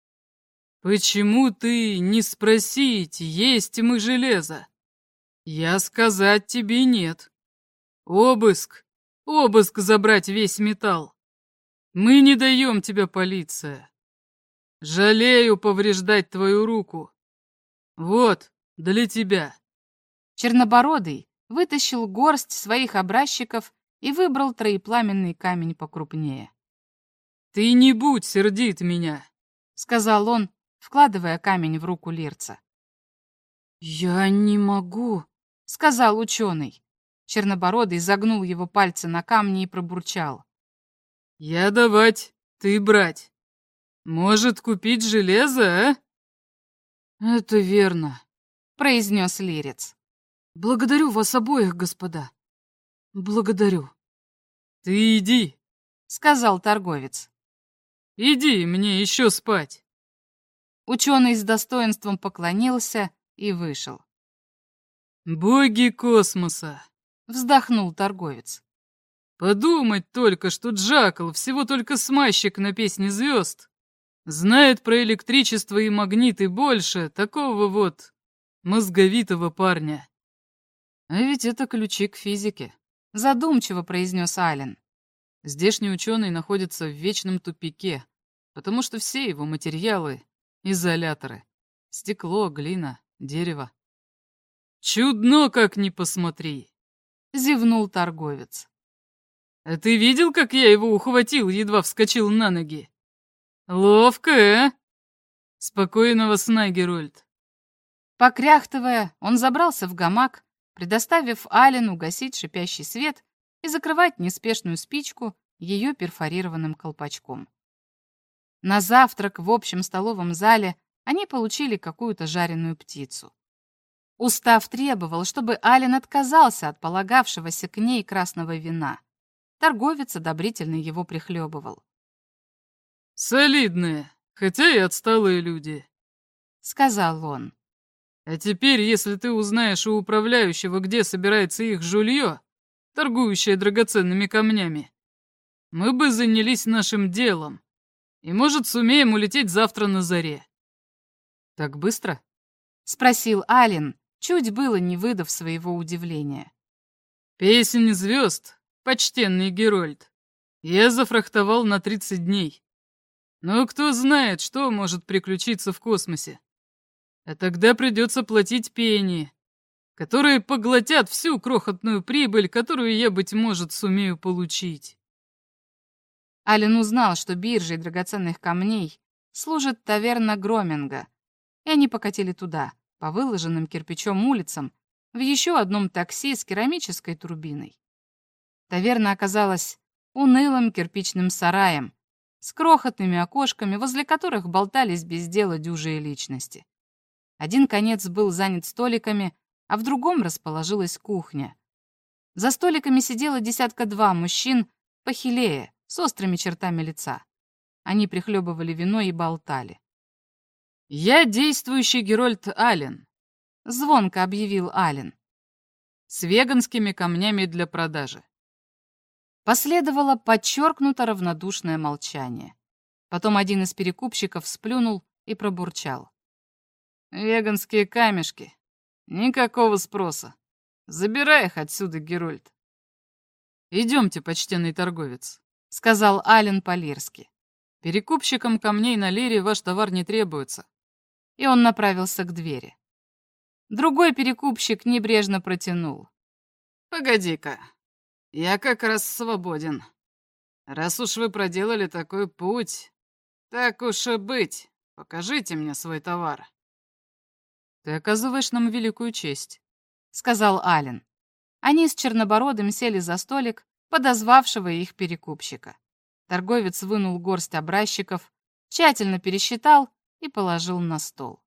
«Почему ты не спросить, есть мы железо? Я сказать тебе нет. Обыск, обыск забрать весь металл. Мы не даем тебя, полиция. Жалею повреждать твою руку. Вот, для тебя». Чернобородый вытащил горсть своих образчиков и выбрал троепламенный камень покрупнее. «Ты не будь сердит меня», — сказал он, вкладывая камень в руку лирца. «Я не могу», — сказал ученый. Чернобородый загнул его пальцы на камни и пробурчал: «Я давать, ты брать. Может, купить железо, а?» «Это верно», — произнес лирец. «Благодарю вас обоих, господа. Благодарю». «Ты иди», — сказал торговец. «Иди, мне еще спать». Ученый с достоинством поклонился и вышел. «Боги космоса», — вздохнул торговец. Подумать только, что Джакл, всего только смазчик на песне звезд, знает про электричество и магниты больше такого вот мозговитого парня. А ведь это ключи к физике, задумчиво произнес Ален. Здешний ученый находится в вечном тупике, потому что все его материалы — изоляторы. Стекло, глина, дерево. Чудно, как ни посмотри, зевнул торговец. А ты видел, как я его ухватил, едва вскочил на ноги? Ловко, а? Спокойного сна, Герольд. Покряхтывая, он забрался в гамак, предоставив Алену гасить шипящий свет и закрывать неспешную спичку ее перфорированным колпачком. На завтрак в общем столовом зале они получили какую-то жареную птицу. Устав требовал, чтобы Ален отказался от полагавшегося к ней красного вина. Торговец одобрительно его прихлебывал. «Солидные, хотя и отсталые люди», — сказал он. «А теперь, если ты узнаешь у управляющего, где собирается их жулье, торгующее драгоценными камнями, мы бы занялись нашим делом, и, может, сумеем улететь завтра на заре». «Так быстро?» — спросил Ален, чуть было не выдав своего удивления. «Песнь звезд, почтенный Герольд, я зафрахтовал на тридцать дней. Но кто знает, что может приключиться в космосе. А тогда придется платить пени, которые поглотят всю крохотную прибыль, которую я, быть может, сумею получить». Ален узнал, что биржей драгоценных камней служит таверна Громинга, и они покатили туда, по выложенным кирпичом улицам, в еще одном такси с керамической турбиной. Таверна оказалась унылым кирпичным сараем с крохотными окошками, возле которых болтались без дела дюжие личности. Один конец был занят столиками, а в другом расположилась кухня. За столиками сидело десятка-два мужчин похилее, с острыми чертами лица. Они прихлебывали вино и болтали. «Я действующий Герольд Ален», — звонко объявил Ален. «с веганскими камнями для продажи». Последовало подчеркнуто равнодушное молчание. Потом один из перекупщиков сплюнул и пробурчал. «Веганские камешки. Никакого спроса. Забирай их отсюда, Герольд». «Идемте, почтенный торговец», — сказал Ален по-лирски. «Перекупщикам камней на лире ваш товар не требуется». И он направился к двери. Другой перекупщик небрежно протянул. «Погоди-ка, я как раз свободен. Раз уж вы проделали такой путь, так уж и быть, покажите мне свой товар». «Ты оказываешь нам великую честь», — сказал Ален. Они с Чернобородым сели за столик подозвавшего их перекупщика. Торговец вынул горсть образчиков, тщательно пересчитал и положил на стол.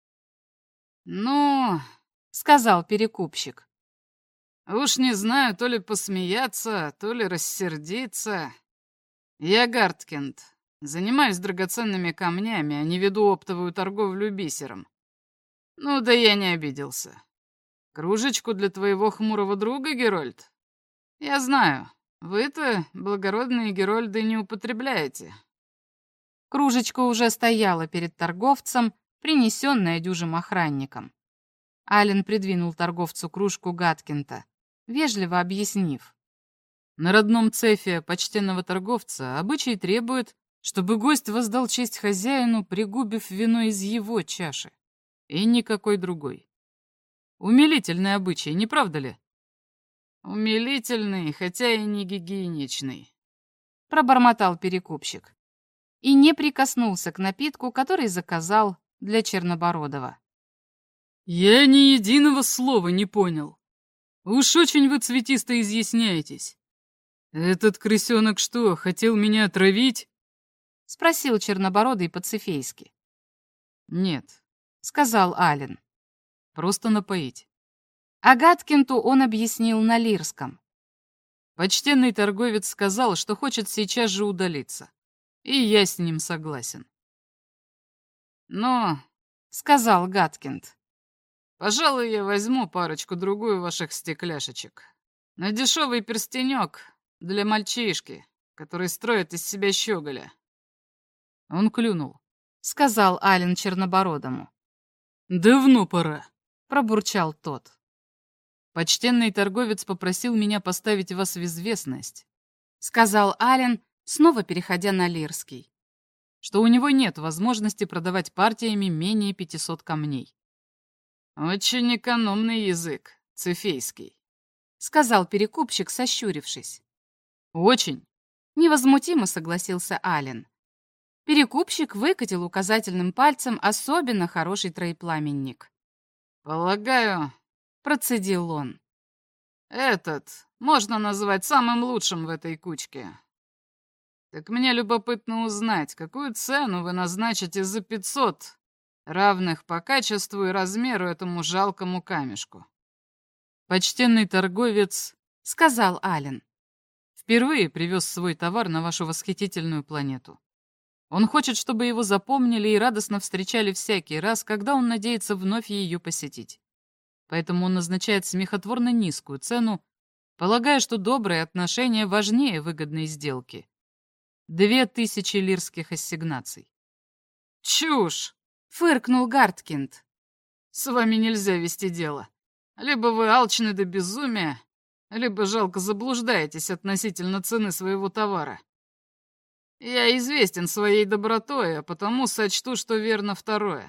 «Ну, — сказал перекупщик, — уж не знаю, то ли посмеяться, то ли рассердиться. Я Гарткинд, занимаюсь драгоценными камнями, а не веду оптовую торговлю бисером. Ну да я не обиделся. Кружечку для твоего хмурого друга, Герольд? Я знаю, вы-то, благородные Герольды, не употребляете». Кружечка уже стояла перед торговцем, принесенная дюжим охранником. Ален придвинул торговцу кружку Гаткинта, вежливо объяснив. «На родном цефе почтенного торговца обычай требует, чтобы гость воздал честь хозяину, пригубив вино из его чаши, и никакой другой. Умилительный обычай, не правда ли?» «Умилительный, хотя и не гигиеничный», — пробормотал перекупщик и не прикоснулся к напитку, который заказал для Чернобородова. «Я ни единого слова не понял. Уж очень вы цветисто изъясняетесь. Этот крысенок что, хотел меня отравить?» — спросил Чернобородый по-цефейски. «Нет», — сказал Ален. «просто напоить». А Гаткинту он объяснил на лирском. Почтенный торговец сказал, что хочет сейчас же удалиться. И я с ним согласен. «Но», — сказал Гаткинд, — «пожалуй, я возьму парочку-другую ваших стекляшечек. На дешевый перстенек, для мальчишки, который строит из себя щеголя». Он клюнул. Сказал Ален Чернобородому. «Давно пора», — пробурчал тот. «Почтенный торговец попросил меня поставить вас в известность», — сказал Ален, снова переходя на лирский. «что у него нет возможности продавать партиями менее пятисот камней». «Очень экономный язык, цефейский», — сказал перекупщик, сощурившись. «Очень», — невозмутимо согласился Ален. Перекупщик выкатил указательным пальцем особенно хороший троепламенник. «Полагаю», — процедил он, — «этот можно назвать самым лучшим в этой кучке. Так мне любопытно узнать, какую цену вы назначите за пятьсот, равных по качеству и размеру этому жалкому камешку». «Почтенный торговец», — сказал Ален, — «впервые привез свой товар на вашу восхитительную планету. Он хочет, чтобы его запомнили и радостно встречали всякий раз, когда он надеется вновь ее посетить. Поэтому он назначает смехотворно низкую цену, полагая, что добрые отношения важнее выгодной сделки. Две тысячи лирских ассигнаций». «Чушь!» — фыркнул Гарткинд. «С вами нельзя вести дело. Либо вы алчны до безумия, либо жалко заблуждаетесь относительно цены своего товара. Я известен своей добротой, а потому сочту, что верно второе.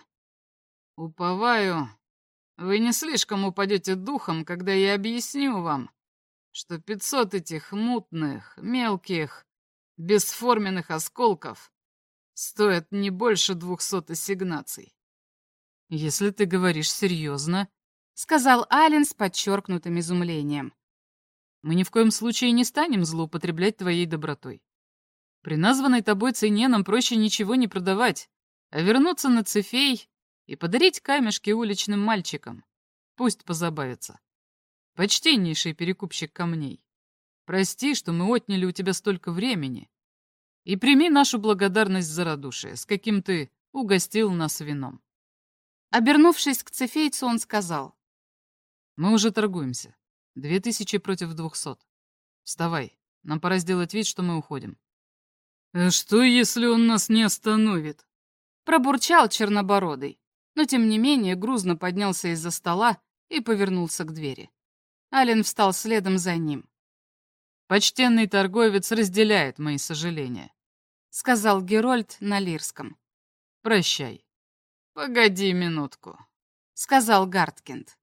Уповаю, вы не слишком упадете духом, когда я объясню вам, что пятьсот этих мутных, мелких, бесформенных осколков стоят не больше двухсот ассигнаций». «Если ты говоришь серьезно», — сказал Ален с подчеркнутым изумлением, — «мы ни в коем случае не станем злоупотреблять твоей добротой. При названной тобой цене нам проще ничего не продавать, а вернуться на Цефей и подарить камешки уличным мальчикам. Пусть позабавятся. Почтеннейший перекупщик камней, прости, что мы отняли у тебя столько времени, и прими нашу благодарность за радушие, с каким ты угостил нас вином». Обернувшись к цефейцу, он сказал: «Мы уже торгуемся. Две тысячи против двухсот. Вставай, нам пора сделать вид, что мы уходим». «А что, если он нас не остановит?» Пробурчал Чернобородый, но тем не менее грузно поднялся из-за стола и повернулся к двери. Ален встал следом за ним. «Почтенный торговец разделяет мои сожаления», — сказал Герольд на лирском. «Прощай». «Погоди минутку», — сказал Гарткинд.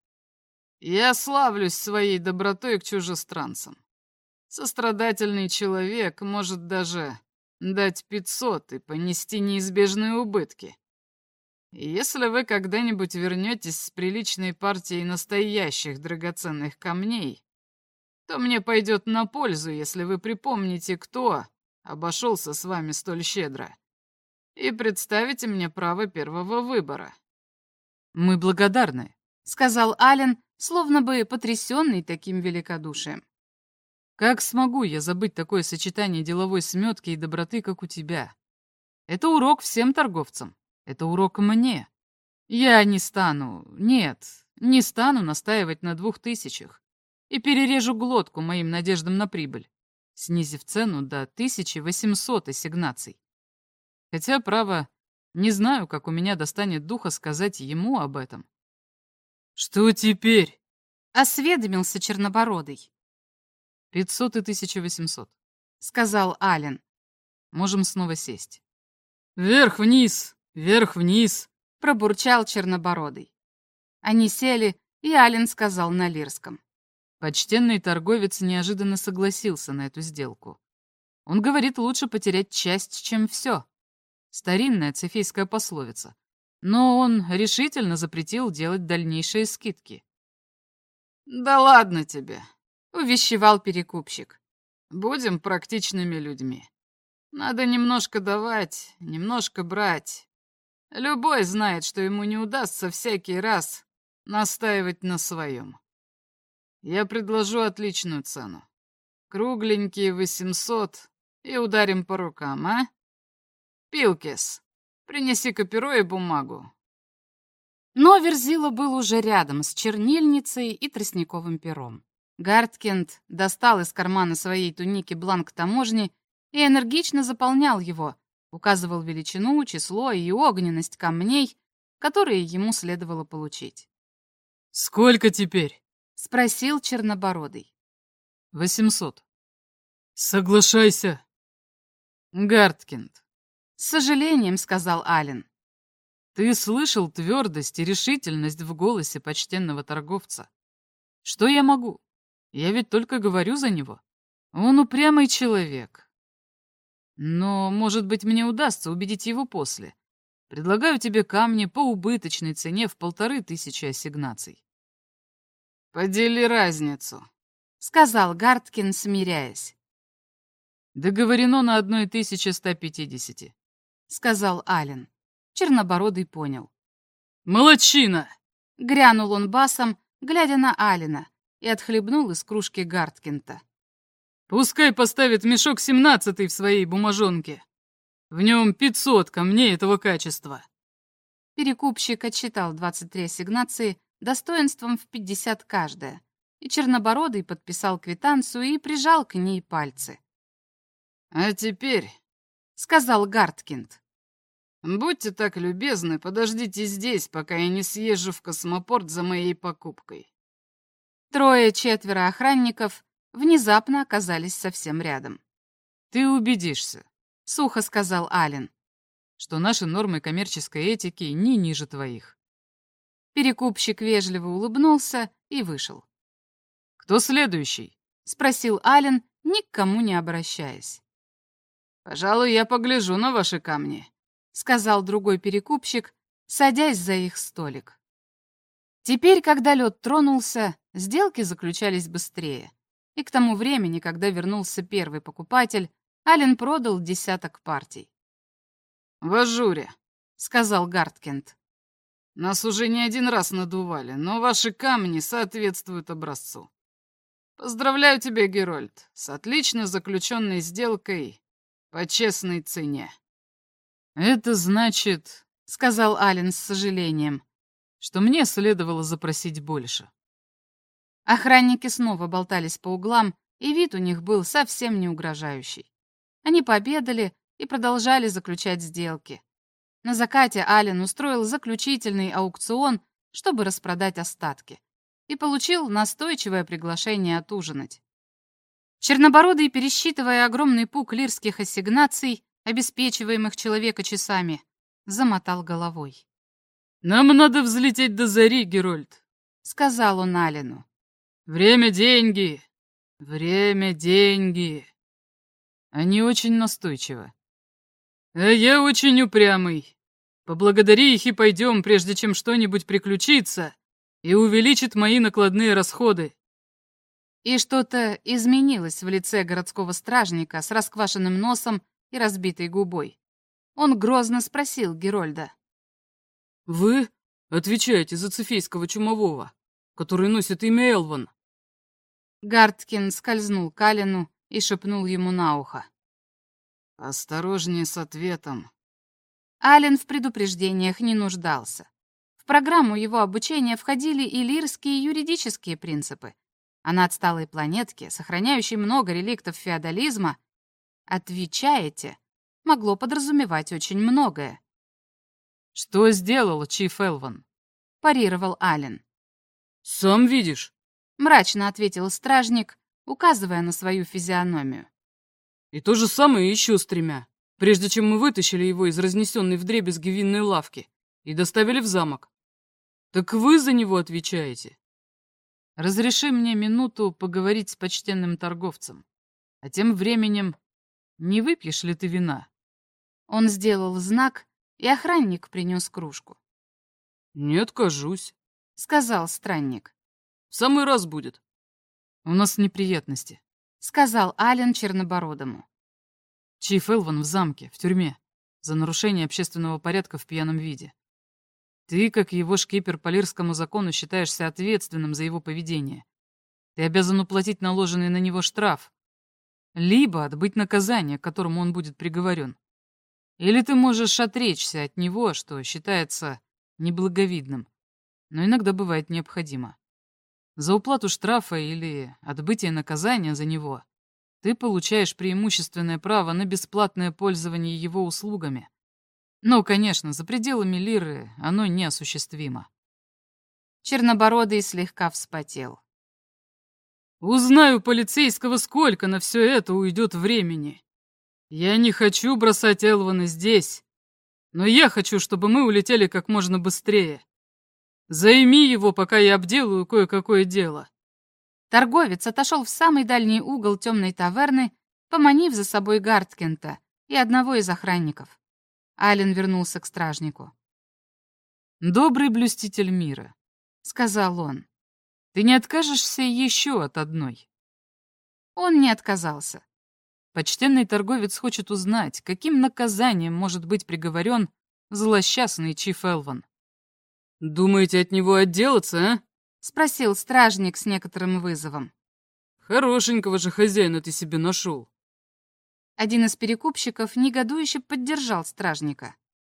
«Я славлюсь своей добротой к чужестранцам. Сострадательный человек может даже дать пятьсот и понести неизбежные убытки. И если вы когда-нибудь вернетесь с приличной партией настоящих драгоценных камней, то мне пойдет на пользу, если вы припомните, кто обошелся с вами столь щедро, и представите мне право первого выбора». «Мы благодарны», — сказал Ален, словно бы потрясенный таким великодушием. «Как смогу я забыть такое сочетание деловой сметки и доброты, как у тебя? Это урок всем торговцам. Это урок мне. Я не стану, нет, не стану настаивать на двух тысячах и перережу глотку моим надеждам на прибыль, снизив цену до тысячи восьмисот ассигнаций. Хотя, право, не знаю, как у меня достанет духа сказать ему об этом». «Что теперь?» — осведомился Чернобородый. «Пятьсот и тысяча восемьсот», — сказал Ален. «Можем снова сесть». «Вверх-вниз, вверх-вниз», — пробурчал Чернобородый. Они сели, и Ален сказал на лирском. Почтенный торговец неожиданно согласился на эту сделку. Он говорит, лучше потерять часть, чем все. Старинная цефейская пословица. Но он решительно запретил делать дальнейшие скидки. «Да ладно тебе», — увещевал перекупщик. «Будем практичными людьми. Надо немножко давать, немножко брать. Любой знает, что ему не удастся всякий раз настаивать на своем. Я предложу отличную цену. Кругленькие восемьсот и ударим по рукам, а? Пилкис, принеси-ка перо и бумагу». Но Верзила был уже рядом с чернильницей и тростниковым пером. Гарткинд достал из кармана своей туники бланк таможни и энергично заполнял его, указывал величину, число и огненность камней, которые ему следовало получить. «Сколько теперь?» — спросил Чернобородый. «Восемьсот». «Соглашайся». «Гарткинд», — с сожалением сказал Ален. «ты слышал твердость и решительность в голосе почтенного торговца? Что я могу? Я ведь только говорю за него. Он упрямый человек. Но, может быть, мне удастся убедить его после. Предлагаю тебе камни по убыточной цене в полторы тысячи ассигнаций». «Подели разницу», — сказал Гарткин, смиряясь. «Договорено на одной тысяче ста пятидесяти», — сказал Ален. Чернобородый понял. «Молодчина!» — грянул он басом, глядя на Алена, и отхлебнул из кружки Гарткинта. «Пускай поставит мешок семнадцатый в своей бумажонке. В нем пятьсот камней этого качества». Перекупщик отсчитал двадцать три ассигнации достоинством в пятьдесят каждая, и Чернобородый подписал квитанцию и прижал к ней пальцы. «А теперь», — сказал Гарткинд, — «будьте так любезны, подождите здесь, пока я не съезжу в космопорт за моей покупкой». Трое-четверо охранников внезапно оказались совсем рядом. «Ты убедишься», — сухо сказал Ален, «что наши нормы коммерческой этики не ниже твоих». Перекупщик вежливо улыбнулся и вышел. «Кто следующий?» — спросил Ален, ни к кому не обращаясь. «Пожалуй, я погляжу на ваши камни», — сказал другой перекупщик, садясь за их столик. Теперь, когда лед тронулся, сделки заключались быстрее, и к тому времени, когда вернулся первый покупатель, Ален продал десяток партий. «В ажуре», — сказал Гарткинд. «Нас уже не один раз надували, но ваши камни соответствуют образцу. Поздравляю тебя, Герольд, с отлично заключенной сделкой по честной цене». «Это значит, — сказал Ален с сожалением, — что мне следовало запросить больше». Охранники снова болтались по углам, и вид у них был совсем не угрожающий. Они пообедали и продолжали заключать сделки. На закате Ален устроил заключительный аукцион, чтобы распродать остатки, и получил настойчивое приглашение отужинать. Чернобородый, пересчитывая огромный пук лирских ассигнаций, обеспечиваемых человека часами, замотал головой. «Нам надо взлететь до зари, Герольд», — сказал он Алену. «Время — деньги! Время — деньги!» Они очень настойчивы. «А я очень упрямый. Поблагодари их и пойдем, прежде чем что-нибудь приключится и увеличит мои накладные расходы». И что-то изменилось в лице городского стражника с расквашенным носом и разбитой губой. Он грозно спросил Герольда. «Вы отвечаете за цефейского чумового, который носит имя Элван?» Гарткин скользнул к Алену и шепнул ему на ухо. «Осторожнее с ответом». Ален в предупреждениях не нуждался. В программу его обучения входили и лирские юридические принципы, а на отсталой планетке, сохраняющей много реликтов феодализма, «отвечаете» могло подразумевать очень многое. «Что сделал Чиф Элван?» — парировал Ален. «Сам видишь», — мрачно ответил стражник, указывая на свою физиономию. «И то же самое еще с тремя, прежде чем мы вытащили его из разнесенной вдребезги винной лавки и доставили в замок. Так вы за него отвечаете. Разреши мне минуту поговорить с почтенным торговцем, а тем временем не выпьешь ли ты вина?» Он сделал знак, и охранник принес кружку. «Не откажусь», — сказал странник. «В самый раз будет. У нас неприятности», — сказал Ален Чернобородому. «Чиф Элван в замке, в тюрьме, за нарушение общественного порядка в пьяном виде. Ты, как его шкипер по лирскому закону, считаешься ответственным за его поведение. Ты обязан уплатить наложенный на него штраф, либо отбыть наказание, к которому он будет приговорен. Или ты можешь отречься от него, что считается неблаговидным, но иногда бывает необходимо. За уплату штрафа или отбытие наказания за него ты получаешь преимущественное право на бесплатное пользование его услугами. Но, конечно, за пределами Лиры оно неосуществимо. Чернобородый слегка вспотел. Узнаю у полицейского, сколько на все это уйдет времени. Я не хочу бросать Элвана здесь, но я хочу, чтобы мы улетели как можно быстрее. Займи его, пока я обделаю кое-какое дело. Торговец отошел в самый дальний угол темной таверны, поманив за собой Гарткента и одного из охранников. Ален вернулся к стражнику. «Добрый блюститель мира», — сказал он. «Ты не откажешься еще от одной?» Он не отказался. Почтенный торговец хочет узнать, каким наказанием может быть приговорен злосчастный Чиф Элван. «Думаете от него отделаться, а?» — спросил стражник с некоторым вызовом. «Хорошенького же хозяина ты себе нашел». Один из перекупщиков негодующе поддержал стражника.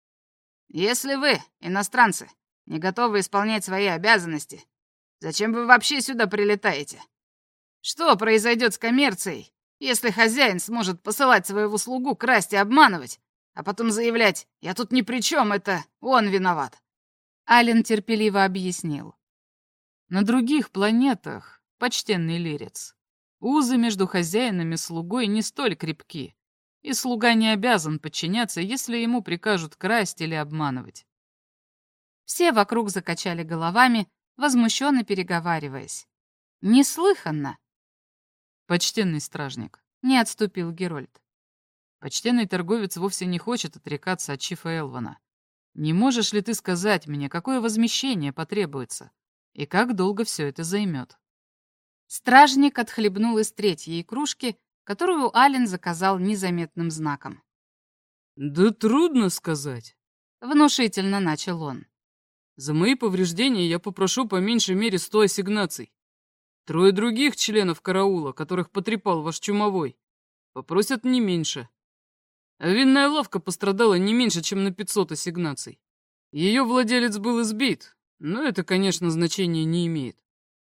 «Если вы, иностранцы, не готовы исполнять свои обязанности, зачем вы вообще сюда прилетаете? Что произойдет с коммерцией, если хозяин сможет посылать своего слугу красть и обманывать, а потом заявлять: «Я тут ни при чем, это он виноват»?» Ален терпеливо объяснил. На других планетах, почтенный лирец, узы между хозяином и слугой не столь крепки, и слуга не обязан подчиняться, если ему прикажут красть или обманывать. Все вокруг закачали головами, возмущенно переговариваясь. «Неслыханно!» «Почтенный стражник», — не отступил Герольд. «Почтенный торговец вовсе не хочет отрекаться от Чифа Элвана. Не можешь ли ты сказать мне, какое возмещение потребуется, и как долго все это займет?» Стражник отхлебнул из третьей кружки, которую Ален заказал незаметным знаком. «Да трудно сказать», — внушительно начал он. «За мои повреждения я попрошу по меньшей мере сто ассигнаций. Трое других членов караула, которых потрепал ваш чумовой, попросят не меньше. А винная лавка пострадала не меньше, чем на пятьсот ассигнаций. Ее владелец был избит, но это, конечно, значения не имеет».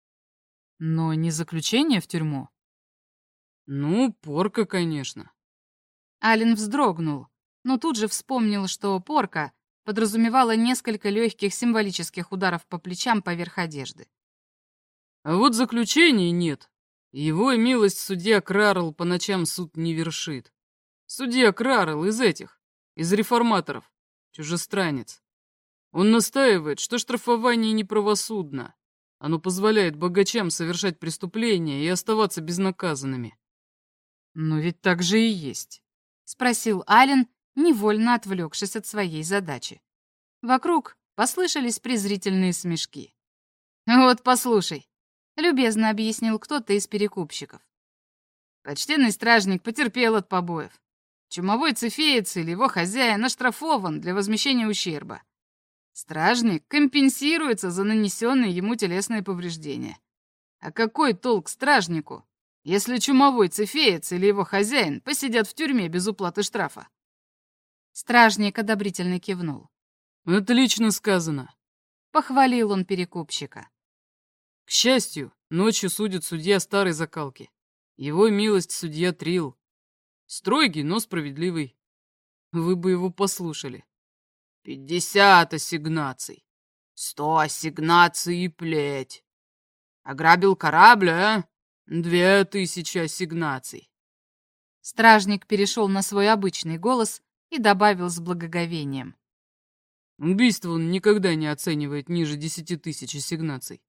«Но не заключение в тюрьму?» «Ну, порка, конечно». Ален вздрогнул, но тут же вспомнил, что порка подразумевала несколько легких символических ударов по плечам поверх одежды. «А вот заключения нет. Его милость судья Крарл по ночам суд не вершит. Судья Крарл из этих, из реформаторов, чужестранец. Он настаивает, что штрафование неправосудно. Оно позволяет богачам совершать преступления и оставаться безнаказанными». «Но ведь так же и есть», — спросил Ален, невольно отвлекшись от своей задачи. Вокруг послышались презрительные смешки. «Вот послушай», — любезно объяснил кто-то из перекупщиков. «Почтенный стражник потерпел от побоев. Чумовой цефеец или его хозяин оштрафован для возмещения ущерба. Стражник компенсируется за нанесенные ему телесные повреждения. А какой толк стражнику, если чумовой цефеец или его хозяин посидят в тюрьме без уплаты штрафа?» Стражник одобрительно кивнул. «Отлично сказано», — похвалил он перекупщика. «К счастью, ночью судит судья старой закалки. Его милость судья Трил. Строгий, но справедливый. Вы бы его послушали. Пятьдесят ассигнаций. Сто ассигнаций и плеть. Ограбил корабль, а? Две тысячи ассигнаций». Стражник перешел на свой обычный голос и добавил с благоговением. «Убийство он никогда не оценивает ниже десяти тысяч ассигнаций».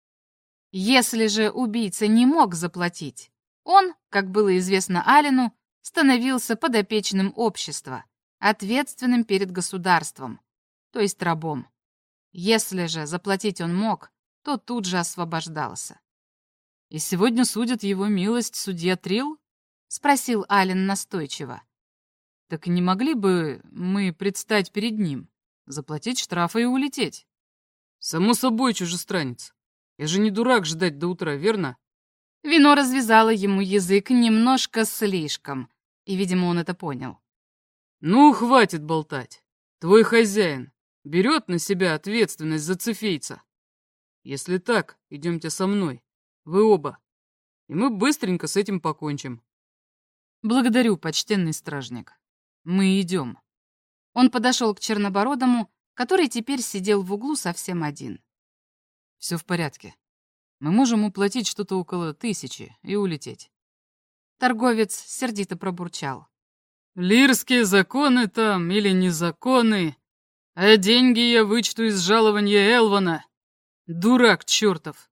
Если же убийца не мог заплатить, он, как было известно Алену, становился подопечным общества, ответственным перед государством, то есть рабом. Если же заплатить он мог, то тут же освобождался. «И сегодня судит его милость судья Трил?» — спросил Ален настойчиво. «Так не могли бы мы предстать перед ним, заплатить штрафы и улететь?» «Само собой, чужестранец. Я же не дурак ждать до утра, верно?» Вино развязало ему язык немножко слишком, и, видимо, он это понял. «Ну, хватит болтать. Твой хозяин берет на себя ответственность за цефейца?» Если так, идемте со мной. Вы оба. И мы быстренько с этим покончим. Благодарю, почтенный стражник. Мы идем. Он подошел к Чернобородому, который теперь сидел в углу совсем один. Все в порядке. Мы можем уплатить что-то около тысячи и улететь. Торговец сердито пробурчал. Лирские законы там или незаконы, а деньги я вычту из жалования Элвана. Дурак чертов.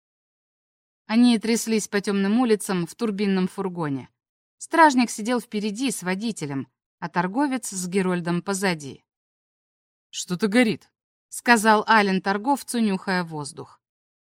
Они тряслись по темным улицам в турбинном фургоне. Стражник сидел впереди с водителем, а торговец с Герольдом позади. «Что-то горит», — сказал Ален торговцу, нюхая воздух.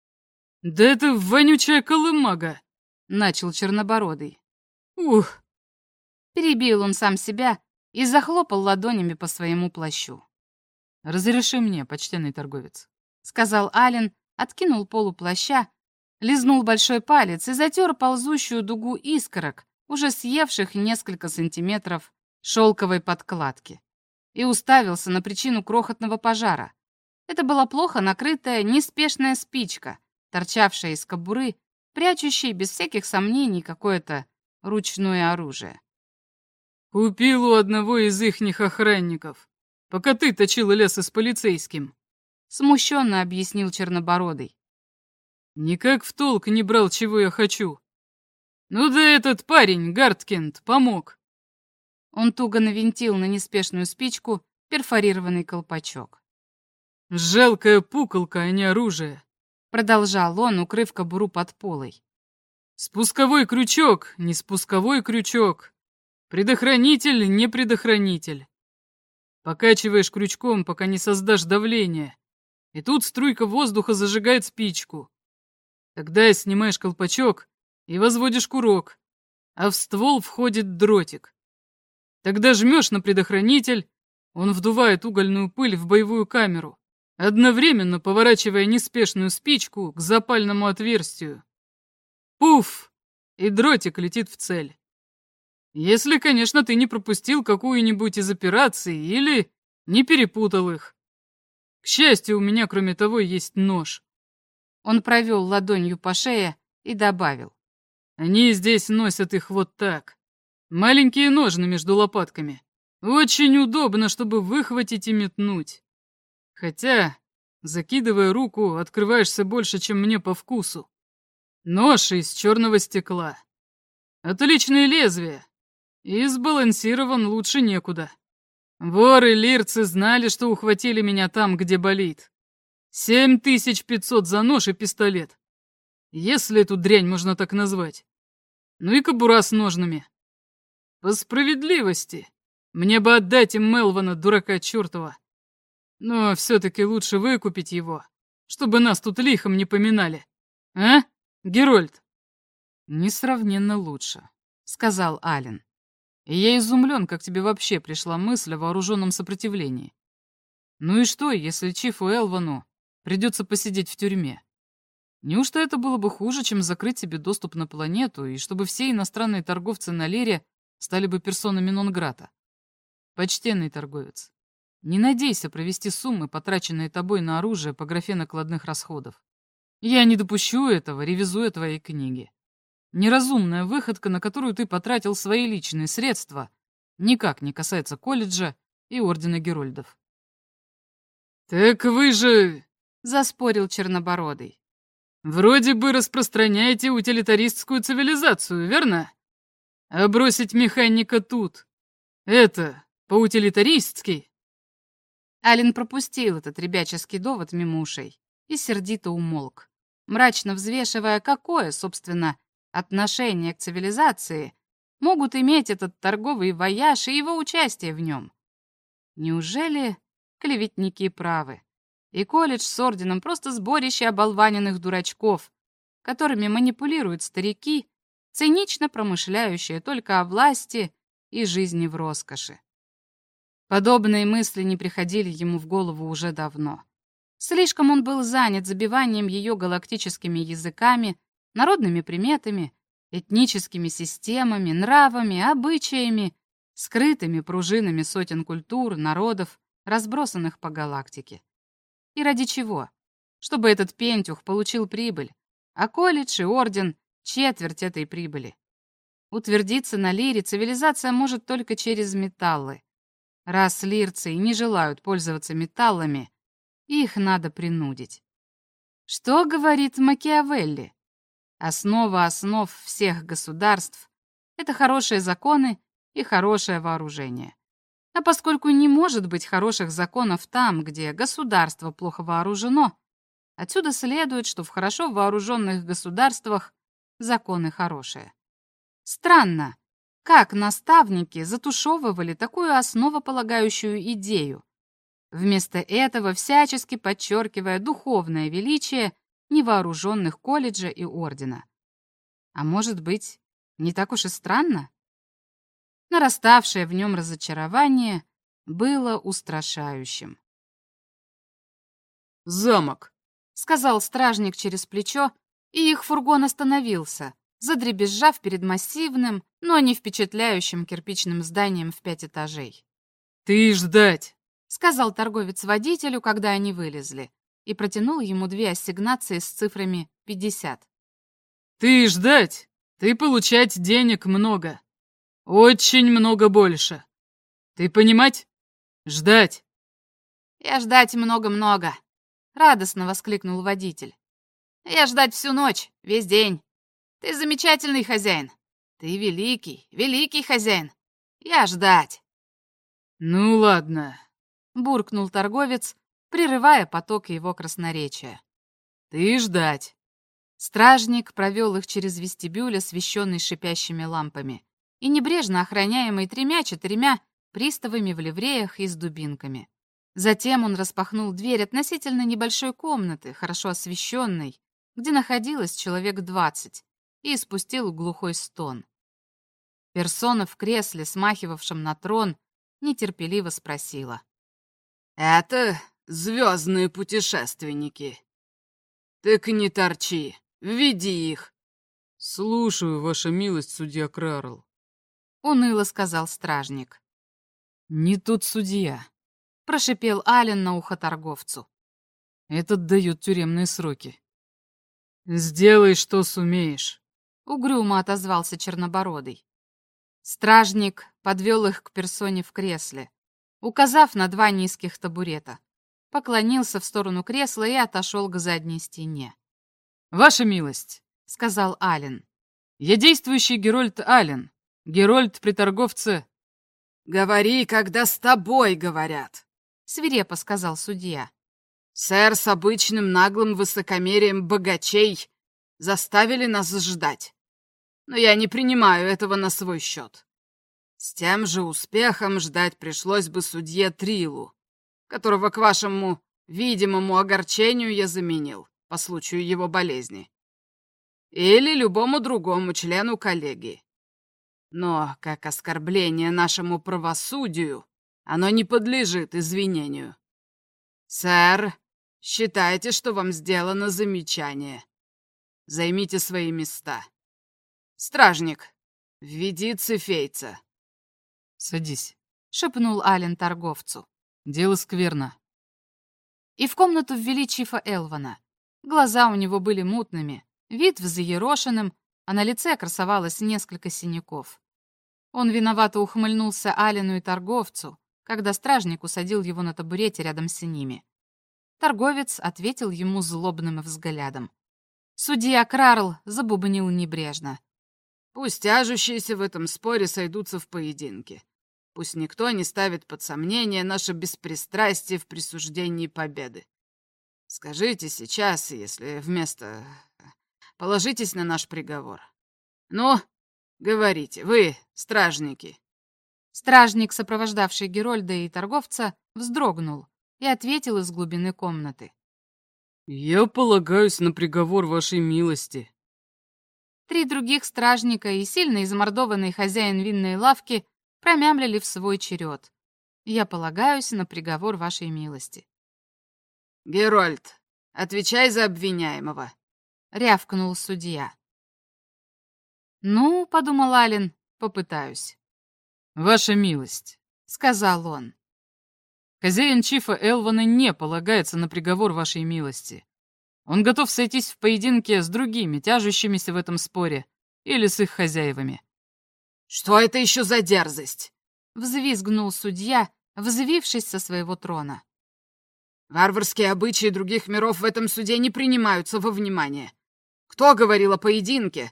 «Да это вонючая колымага», — начал Чернобородый. «Ух!» Перебил он сам себя и захлопал ладонями по своему плащу. «Разреши мне, почтенный торговец», — сказал Ален, откинул полу плаща, лизнул большой палец и затер ползущую дугу искорок, уже съевших несколько сантиметров шелковой подкладки, и уставился на причину крохотного пожара. Это была плохо накрытая, неспешная спичка, торчавшая из кобуры, прячущей без всяких сомнений какое-то ручное оружие. «Купил у одного из ихних охранников, пока ты точила леса с полицейским», — смущенно объяснил Чернобородый. «Никак в толк не брал, чего я хочу. Ну да этот парень, Гарткинд, помог». Он туго навинтил на неспешную спичку перфорированный колпачок. «Жалкая пуколка, а не оружие», — продолжал он, укрыв кобуру под полой. «Спусковой крючок, не спусковой крючок. Предохранитель, не предохранитель. Покачиваешь крючком, пока не создашь давление. И тут струйка воздуха зажигает спичку. Тогда снимаешь колпачок и возводишь курок, а в ствол входит дротик. Тогда жмешь на предохранитель, он вдувает угольную пыль в боевую камеру, одновременно поворачивая неспешную спичку к запальному отверстию. Пуф! И дротик летит в цель. Если, конечно, ты не пропустил какую-нибудь из операций или не перепутал их. К счастью, у меня, кроме того, есть нож». Он провел ладонью по шее и добавил. «Они здесь носят их вот так. Маленькие ножны между лопатками. Очень удобно, чтобы выхватить и метнуть. Хотя, закидывая руку, открываешься больше, чем мне по вкусу. Нож из черного стекла. Отличное лезвие. И сбалансирован лучше некуда. Воры-лирцы знали, что ухватили меня там, где болит. Семь тысяч пятьсот за нож и пистолет. Если эту дрянь можно так назвать. Ну и кобура с ножнами. По справедливости, мне бы отдать им Мелвана, дурака чертова. Но все-таки лучше выкупить его, чтобы нас тут лихом не поминали. А, Герольд?» «Несравненно лучше», — сказал Ален. «И я изумлен, как тебе вообще пришла мысль о вооруженном сопротивлении. Ну и что, если Чифу Элвану придется посидеть в тюрьме? Неужто это было бы хуже, чем закрыть себе доступ на планету, и чтобы все иностранные торговцы на Лере стали бы персонами нон-грата? Почтенный торговец, не надейся провести суммы, потраченные тобой на оружие по графе накладных расходов. Я не допущу этого, ревизуя твои книги. Неразумная выходка, на которую ты потратил свои личные средства, никак не касается колледжа и Ордена Герольдов». «Так вы же...» — заспорил Чернобородый. «Вроде бы распространяете утилитаристскую цивилизацию, верно? А бросить механика тут — это по-утилитаристски?» Ален пропустил этот ребяческий довод мимо ушей и сердито умолк, мрачно взвешивая, какое, собственно, отношение к цивилизации могут иметь этот торговый вояж и его участие в нем. Неужели клеветники правы, и колледж с орденом просто сборище оболваненных дурачков, которыми манипулируют старики, цинично промышляющие только о власти и жизни в роскоши? Подобные мысли не приходили ему в голову уже давно. Слишком он был занят забиванием ее галактическими языками, народными приметами, этническими системами, нравами, обычаями, скрытыми пружинами сотен культур, народов, разбросанных по галактике. И ради чего? чтобы этот пентюх получил прибыль, а колледж и орден — четверть этой прибыли. Утвердиться на Лире цивилизация может только через металлы. Раз лирцы не желают пользоваться металлами, их надо принудить. Что говорит Макиавелли? Основа основ всех государств — это хорошие законы и хорошее вооружение. А поскольку не может быть хороших законов там, где государство плохо вооружено, отсюда следует, что в хорошо вооруженных государствах законы хорошие. Странно, как наставники затушевывали такую основополагающую идею, вместо этого всячески подчеркивая духовное величие невооруженных колледжа и ордена. А может быть, не так уж и странно? Нараставшее в нем разочарование было устрашающим. «Замок», — сказал стражник через плечо, и их фургон остановился, задребезжав перед массивным, но не впечатляющим кирпичным зданием в пять этажей. «Ты ждать», — сказал торговец водителю, когда они вылезли, и протянул ему две ассигнации с цифрами пятьдесят. «Ты ждать, ты получать денег много. Очень много больше. Ты понимать? Ждать». «Я ждать много-много», — радостно воскликнул водитель. «Я ждать всю ночь, весь день. Ты замечательный хозяин. Ты великий, великий хозяин. Я ждать». «Ну ладно», — буркнул торговец, прерывая поток его красноречия. «Ты ждать». Стражник провел их через вестибюль, освещенный шипящими лампами, и небрежно охраняемый тремя-четырьмя приставами в ливреях и с дубинками. Затем он распахнул дверь относительно небольшой комнаты, хорошо освещенной, где находилось человек двадцать, и испустил глухой стон. Персона в кресле, смахивавшем на трон, нетерпеливо спросила. «Это звездные путешественники. Так не торчи, введи их». «Слушаю, ваша милость, судья Крарл», — уныло сказал стражник. «Не тот судья», — прошипел Ален на ухо торговцу. «Этот дает тюремные сроки». «Сделай, что сумеешь», — угрюмо отозвался Чернобородый. Стражник подвел их к персоне в кресле, указав на два низких табурета, поклонился в сторону кресла и отошел к задней стене. «Ваша милость», — сказал Ален. «Я действующий Герольд Ален, Герольд при торговце». «Говори, когда с тобой говорят», — свирепо сказал судья. «Сэр, с обычным наглым высокомерием богачей заставили нас ждать. Но я не принимаю этого на свой счет. С тем же успехом ждать пришлось бы судье Трилу, которого к вашему видимому огорчению я заменил по случаю его болезни. Или любому другому члену коллегии. Но, как оскорбление нашему правосудию, оно не подлежит извинению. Сэр, считайте, что вам сделано замечание. Займите свои места. Стражник, введи цифейца». «Садись», — шепнул Ален торговцу. «Дело скверно». И в комнату ввели Чифа Элвана. Глаза у него были мутными, вид взъерошенным, а на лице красовалось несколько синяков. Он виновато ухмыльнулся Алену и торговцу, когда стражник усадил его на табурете рядом с ними. Торговец ответил ему злобным взглядом. Судья Крарл забубнил небрежно. «Пусть тяжущиеся в этом споре сойдутся в поединке. Пусть никто не ставит под сомнение наше беспристрастие в присуждении победы. Скажите сейчас, если вместо... Положитесь на наш приговор. Ну, говорите, вы, стражники». Стражник, сопровождавший Герольда и торговца, вздрогнул и ответил из глубины комнаты. «Я полагаюсь на приговор вашей милости». Три других стражника и сильно измордованный хозяин винной лавки промямлили в свой черед. «Я полагаюсь на приговор вашей милости». «Герольд, отвечай за обвиняемого», — рявкнул судья. «Ну, — подумал Ален, — попытаюсь». «Ваша милость», — сказал он. «Хозяин Чифа Элвана не полагается на приговор вашей милости. Он готов сойтись в поединке с другими, тяжущимися в этом споре, или с их хозяевами. «Что это еще за дерзость?» — взвизгнул судья, взвившись со своего трона. «Варварские обычаи других миров в этом суде не принимаются во внимание. Кто говорил о поединке?»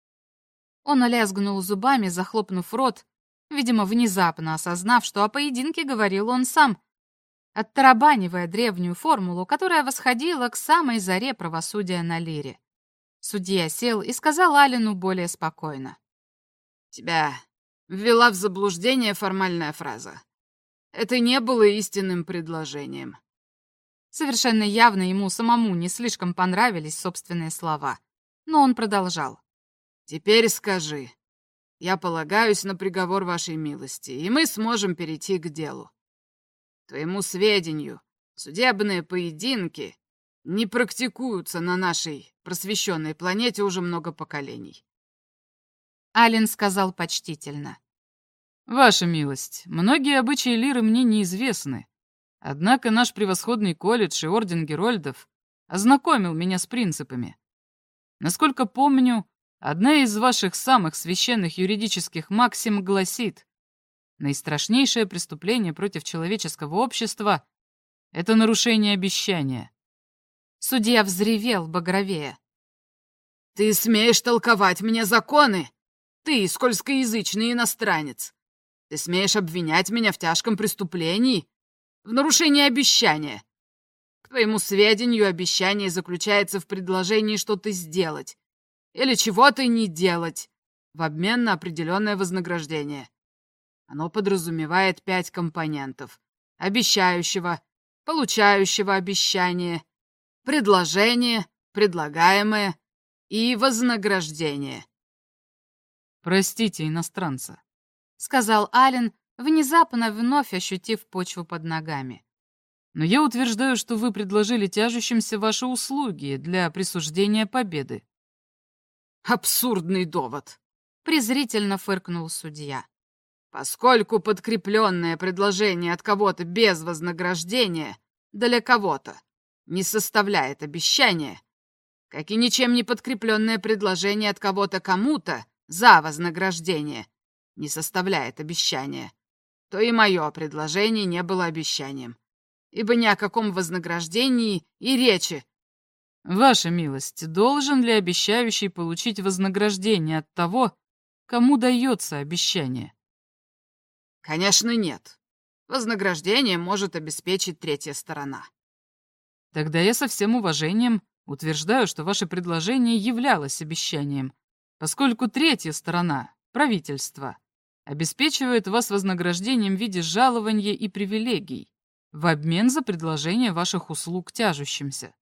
Он лязгнул зубами, захлопнув рот, видимо, внезапно осознав, что о поединке говорил он сам, оттарабанивая древнюю формулу, которая восходила к самой заре правосудия на Лире. Судья сел и сказал Аллену более спокойно. «Тебя ввела в заблуждение формальная фраза. Это не было истинным предложением». Совершенно явно ему самому не слишком понравились собственные слова, но он продолжал. «Теперь скажи. Я полагаюсь на приговор вашей милости, и мы сможем перейти к делу. Твоему сведению, судебные поединки не практикуются на нашей просвещенной планете уже много поколений». Аллен сказал почтительно. «Ваша милость, многие обычаи Лиры мне неизвестны. Однако наш превосходный колледж и Орден Герольдов ознакомил меня с принципами. Насколько помню, одна из ваших самых священных юридических максим гласит: наистрашнейшее преступление против человеческого общества — это нарушение обещания». Судья взревел багровее. «Ты смеешь толковать мне законы? Ты, скользкоязычный иностранец! Ты смеешь обвинять меня в тяжком преступлении, в нарушении обещания? К твоему сведению, обещание заключается в предложении что-то сделать или чего-то не делать в обмен на определенное вознаграждение. Оно подразумевает пять компонентов: обещающего, получающего обещание, предложение, предлагаемое и вознаграждение». «Простите иностранца», — сказал Аллен, внезапно вновь ощутив почву под ногами. «но я утверждаю, что вы предложили тяжущимся ваши услуги для присуждения победы». «Абсурдный довод», — презрительно фыркнул судья. «Поскольку подкрепленное предложение от кого-то без вознаграждения для кого-то не составляет обещания, как и ничем не подкрепленное предложение от кого-то кому-то за вознаграждение не составляет обещания, то и мое предложение не было обещанием, ибо ни о каком вознаграждении и речи». «Ваша милость, должен ли обещающий получить вознаграждение от того, кому дается обещание?» «Конечно, нет. Вознаграждение может обеспечить третья сторона». «Тогда я со всем уважением утверждаю, что ваше предложение являлось обещанием, поскольку третья сторона, правительство, обеспечивает вас вознаграждением в виде жалования и привилегий в обмен за предложение ваших услуг тяжущимся».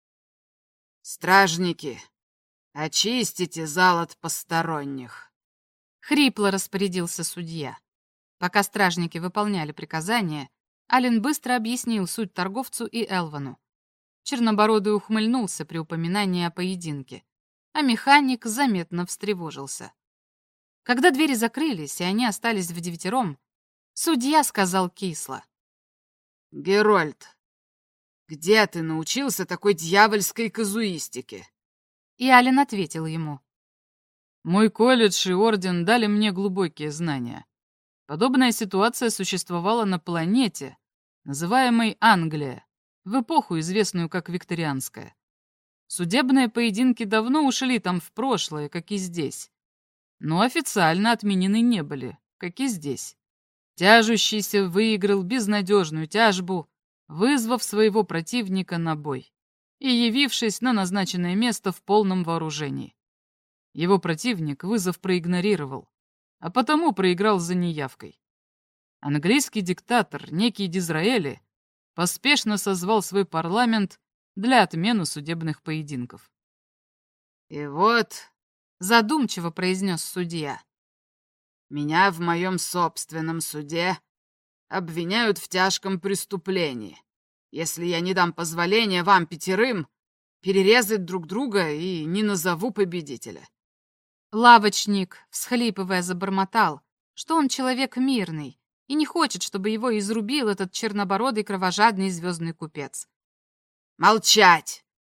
«Стражники, очистите зал от посторонних», — хрипло распорядился судья. Пока стражники выполняли приказания, Аллен быстро объяснил суть торговцу и Элвану. Чернобородый ухмыльнулся при упоминании о поединке, а механик заметно встревожился. Когда двери закрылись, и они остались вдевятером, судья сказал кисло. «Герольд, где ты научился такой дьявольской казуистике?» И Аллен ответил ему. «Мой колледж и орден дали мне глубокие знания. Подобная ситуация существовала на планете, называемой Англия, в эпоху, известную как викторианская. Судебные поединки давно ушли там в прошлое, как и здесь, но официально отменены не были, как и здесь. Тяжущийся выиграл безнадежную тяжбу, вызвав своего противника на бой и явившись на назначенное место в полном вооружении. Его противник вызов проигнорировал, а потому проиграл за неявкой. Английский диктатор, некий Дизраэли, поспешно созвал свой парламент для отмены судебных поединков. «И вот», — задумчиво произнес судья, «меня в моем собственном суде обвиняют в тяжком преступлении, если я не дам позволения вам пятерым перерезать друг друга и не назову победителя». Лавочник, всхлипывая, забормотал, что он человек мирный и не хочет, чтобы его изрубил этот чернобородый кровожадный звездный купец. «Молчать!»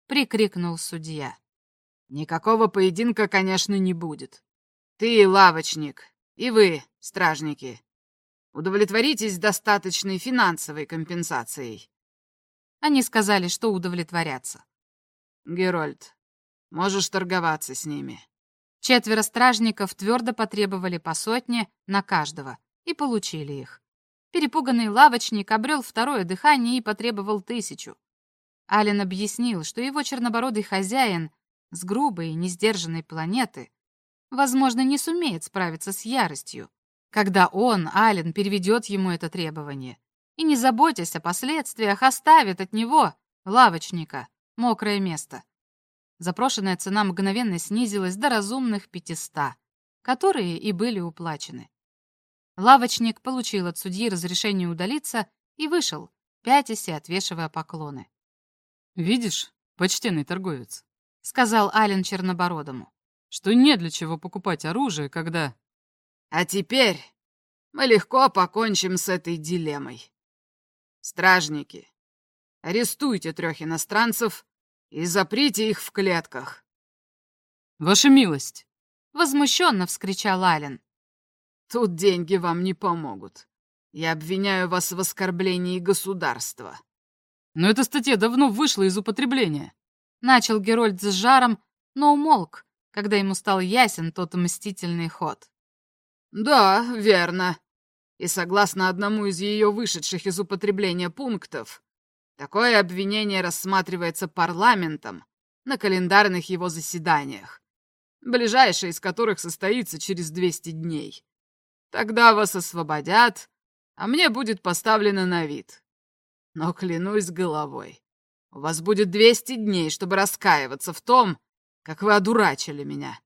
прикрикнул судья. «Никакого поединка, конечно, не будет. Ты, лавочник, и вы, стражники, удовлетворитесь достаточной финансовой компенсацией». Они сказали, что удовлетворятся. «Герольд, можешь торговаться с ними». Четверо стражников твердо потребовали по сотне на каждого и получили их. Перепуганный лавочник обрел второе дыхание и потребовал тысячу. Ален объяснил, что его чернобородый хозяин с грубой и несдержанной планеты, возможно, не сумеет справиться с яростью, когда он, Ален, переведет ему это требование, и, не заботясь о последствиях, оставит от него, лавочника, мокрое место. Запрошенная цена мгновенно снизилась до разумных пятиста, которые и были уплачены. Лавочник получил от судьи разрешение удалиться и вышел, пятясь и отвешивая поклоны. «Видишь, почтенный торговец», — сказал Ален Чернобородому, «что не для чего покупать оружие, когда...» «А теперь мы легко покончим с этой дилеммой. Стражники, арестуйте трех иностранцев и заприте их в клетках». «Ваша милость!» — возмущенно вскричал Ален. «Тут деньги вам не помогут. Я обвиняю вас в оскорблении государства». «Но эта статья давно вышла из употребления». Начал Герольд с жаром, но умолк, когда ему стал ясен тот мстительный ход. «Да, верно. И согласно одному из ее вышедших из употребления пунктов, такое обвинение рассматривается парламентом на календарных его заседаниях, ближайшее из которых состоится через двести дней. Тогда вас освободят, а мне будет поставлено на вид. Но клянусь головой, у вас будет двести дней, чтобы раскаиваться в том, как вы одурачили меня.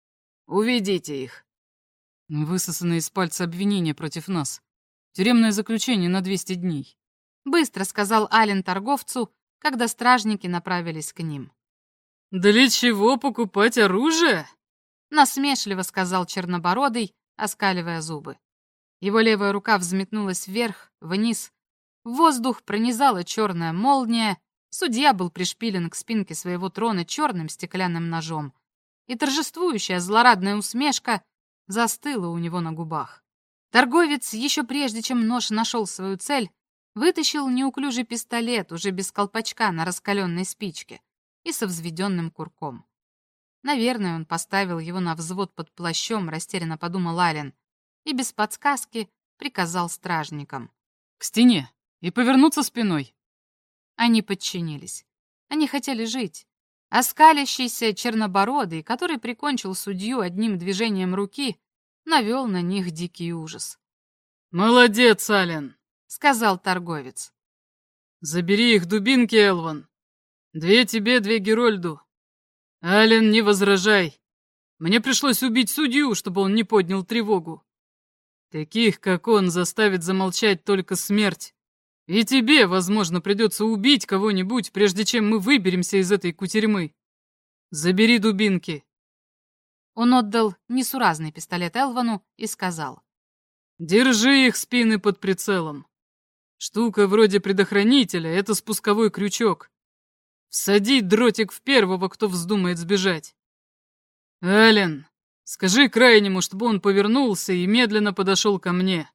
Уведите их». «Высосанное из пальца обвинение против нас. Тюремное заключение на двести дней», — быстро сказал Ален торговцу, когда стражники направились к ним. «Для чего покупать оружие?» — насмешливо сказал Чернобородый, оскаливая зубы. Его левая рука взметнулась вверх, вниз. В воздух пронизала черная молния, судья был пришпилен к спинке своего трона черным стеклянным ножом, и торжествующая злорадная усмешка застыла у него на губах. Торговец, еще прежде чем нож нашел свою цель, вытащил неуклюжий пистолет уже без колпачка на раскаленной спичке и со взведенным курком. Наверное, он поставил его на взвод под плащом, растерянно подумал Ален, и без подсказки приказал стражникам. «К стене и повернуться спиной». Они подчинились. Они хотели жить. А скалящийся чернобородый, который прикончил судью одним движением руки, навел на них дикий ужас. «Молодец, Ален», — сказал торговец. «Забери их дубинки, Элван. Две тебе, две Герольду. Ален, не возражай. Мне пришлось убить судью, чтобы он не поднял тревогу. Таких, как он, заставит замолчать только смерть. И тебе, возможно, придется убить кого-нибудь, прежде чем мы выберемся из этой кутерьмы. Забери дубинки». Он отдал несуразный пистолет Элвану и сказал. «Держи их спины под прицелом. Штука вроде предохранителя — это спусковой крючок. Всади дротик в первого, кто вздумает сбежать. Ален, скажи крайнему, чтобы он повернулся и медленно подошел ко мне».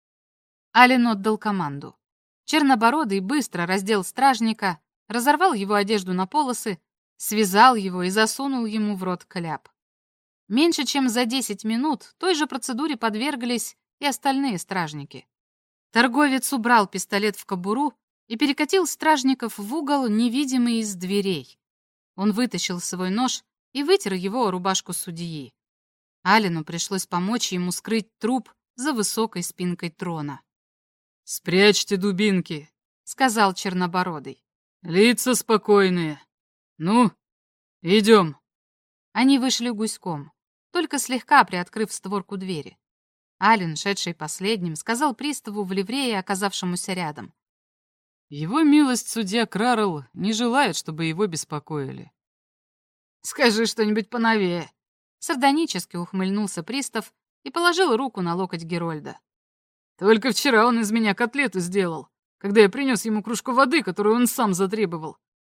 Ален отдал команду. Чернобородый быстро раздел стражника, разорвал его одежду на полосы, связал его и засунул ему в рот кляп. Меньше чем за десять минут той же процедуре подверглись и остальные стражники. Торговец убрал пистолет в кобуру и перекатил стражников в угол, невидимый из дверей. Он вытащил свой нож и вытер его о рубашку судьи. Алену пришлось помочь ему скрыть труп за высокой спинкой трона. «Спрячьте дубинки», — сказал Чернобородый. «Лица спокойные. Ну, идем». Они вышли гуськом, только слегка приоткрыв створку двери. Ален, шедший последним, сказал приставу в ливрее, оказавшемуся рядом. «Его милость судья Крарл не желает, чтобы его беспокоили». «Скажи что-нибудь поновее», — сардонически ухмыльнулся пристав и положил руку на локоть Герольда. «Только вчера он из меня котлету сделал, когда я принес ему кружку воды, которую он сам затребовал.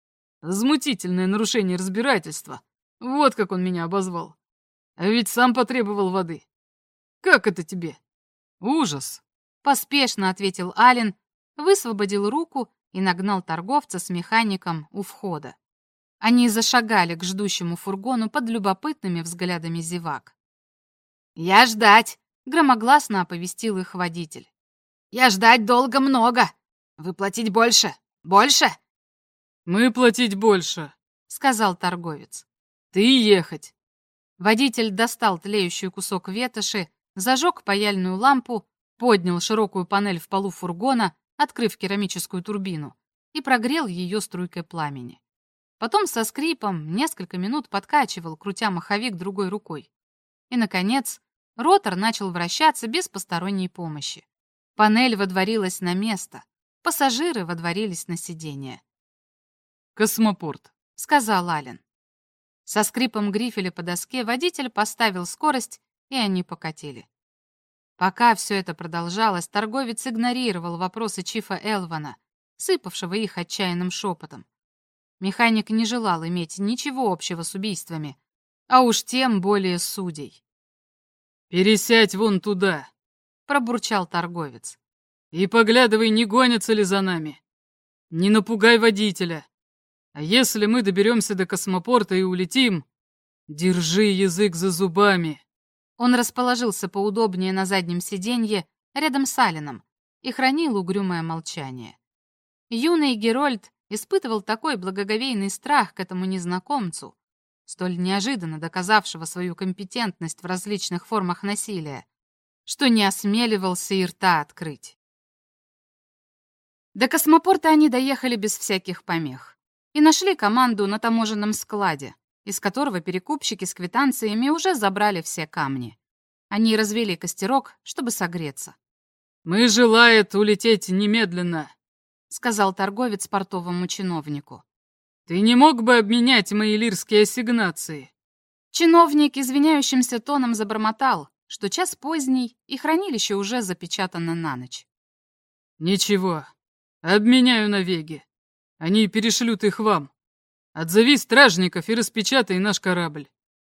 Возмутительное нарушение разбирательства. Вот как он меня обозвал. А ведь сам потребовал воды. Как это тебе? Ужас. Поспешно ответил Ален, высвободил руку и нагнал торговца с механиком у входа. Они зашагали к ждущему фургону под любопытными взглядами зевак. «Я ждать!» — громогласно оповестил их водитель. «Я ждать долго много! Вы платить больше! Больше!» «Мы платить больше», — сказал торговец. «Ты ехать». Водитель достал тлеющий кусок ветоши, зажег паяльную лампу, поднял широкую панель в полу фургона, открыв керамическую турбину, и прогрел ее струйкой пламени. Потом со скрипом несколько минут подкачивал, крутя маховик другой рукой. И, наконец, ротор начал вращаться без посторонней помощи. Панель водворилась на место, пассажиры водворились на сиденье. «Космопорт», — сказал Ален. Со скрипом грифеля по доске водитель поставил скорость, и они покатили. Пока все это продолжалось, торговец игнорировал вопросы Чифа Элвана, сыпавшего их отчаянным шепотом. Механик не желал иметь ничего общего с убийствами, а уж тем более с судей. «Пересядь вон туда», — пробурчал торговец. «И поглядывай, не гонятся ли за нами. Не напугай водителя. А если мы доберемся до космопорта и улетим, держи язык за зубами». Он расположился поудобнее на заднем сиденье рядом с Алленом и хранил угрюмое молчание. Юный Герольд испытывал такой благоговейный страх к этому незнакомцу, столь неожиданно доказавшего свою компетентность в различных формах насилия, что не осмеливался и рта открыть. До космопорта они доехали без всяких помех и нашли команду на таможенном складе, из которого перекупщики с квитанциями уже забрали все камни. Они развели костерок, чтобы согреться. «Мы желает улететь немедленно», — сказал торговец портовому чиновнику. «Ты не мог бы обменять мои лирские ассигнации?» Чиновник извиняющимся тоном забормотал, что час поздний, и хранилище уже запечатано на ночь. «Ничего, обменяю на Веге. Они перешлют их вам. Отзови стражников и распечатай наш корабль».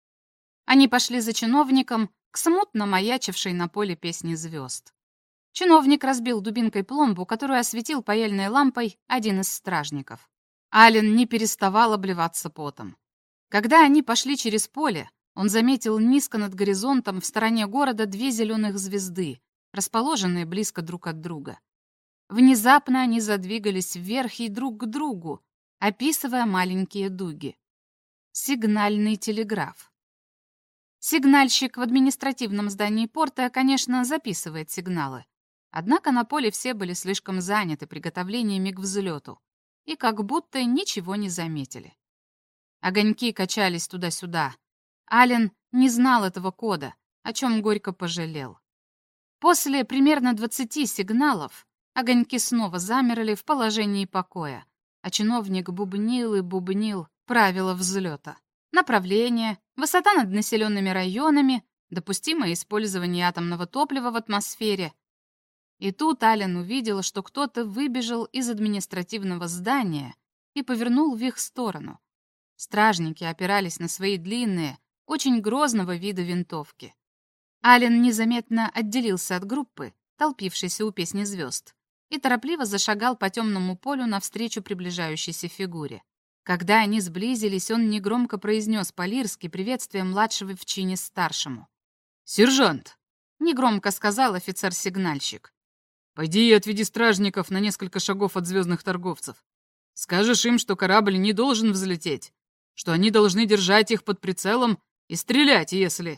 Они пошли за чиновником к смутно маячившей на поле песни звезд. Чиновник разбил дубинкой пломбу, которую осветил паяльной лампой один из стражников. Ален не переставал обливаться потом. Когда они пошли через поле, он заметил низко над горизонтом в стороне города две зеленых звезды, расположенные близко друг от друга. Внезапно они задвигались вверх и друг к другу, описывая маленькие дуги. Сигнальный телеграф. Сигнальщик в административном здании порта, конечно, записывает сигналы. Однако на поле все были слишком заняты приготовлениями к взлету и как будто ничего не заметили. Огоньки качались туда-сюда. Ален не знал этого кода, о чем горько пожалел. После примерно двадцати сигналов огоньки снова замерли в положении покоя, а чиновник бубнил и бубнил правила взлета. Направление, высота над населенными районами, допустимое использование атомного топлива в атмосфере. И тут Ален увидел, что кто-то выбежал из административного здания и повернул в их сторону. Стражники опирались на свои длинные, очень грозного вида винтовки. Ален незаметно отделился от группы, толпившейся у песни звезд, и торопливо зашагал по темному полю навстречу приближающейся фигуре. Когда они сблизились, он негромко произнес по-лирски приветствие младшего в чине старшему. «Сержант!» — негромко сказал офицер-сигнальщик. «Пойди и отведи стражников на несколько шагов от звездных торговцев. Скажешь им, что корабль не должен взлететь, что они должны держать их под прицелом и стрелять, если...»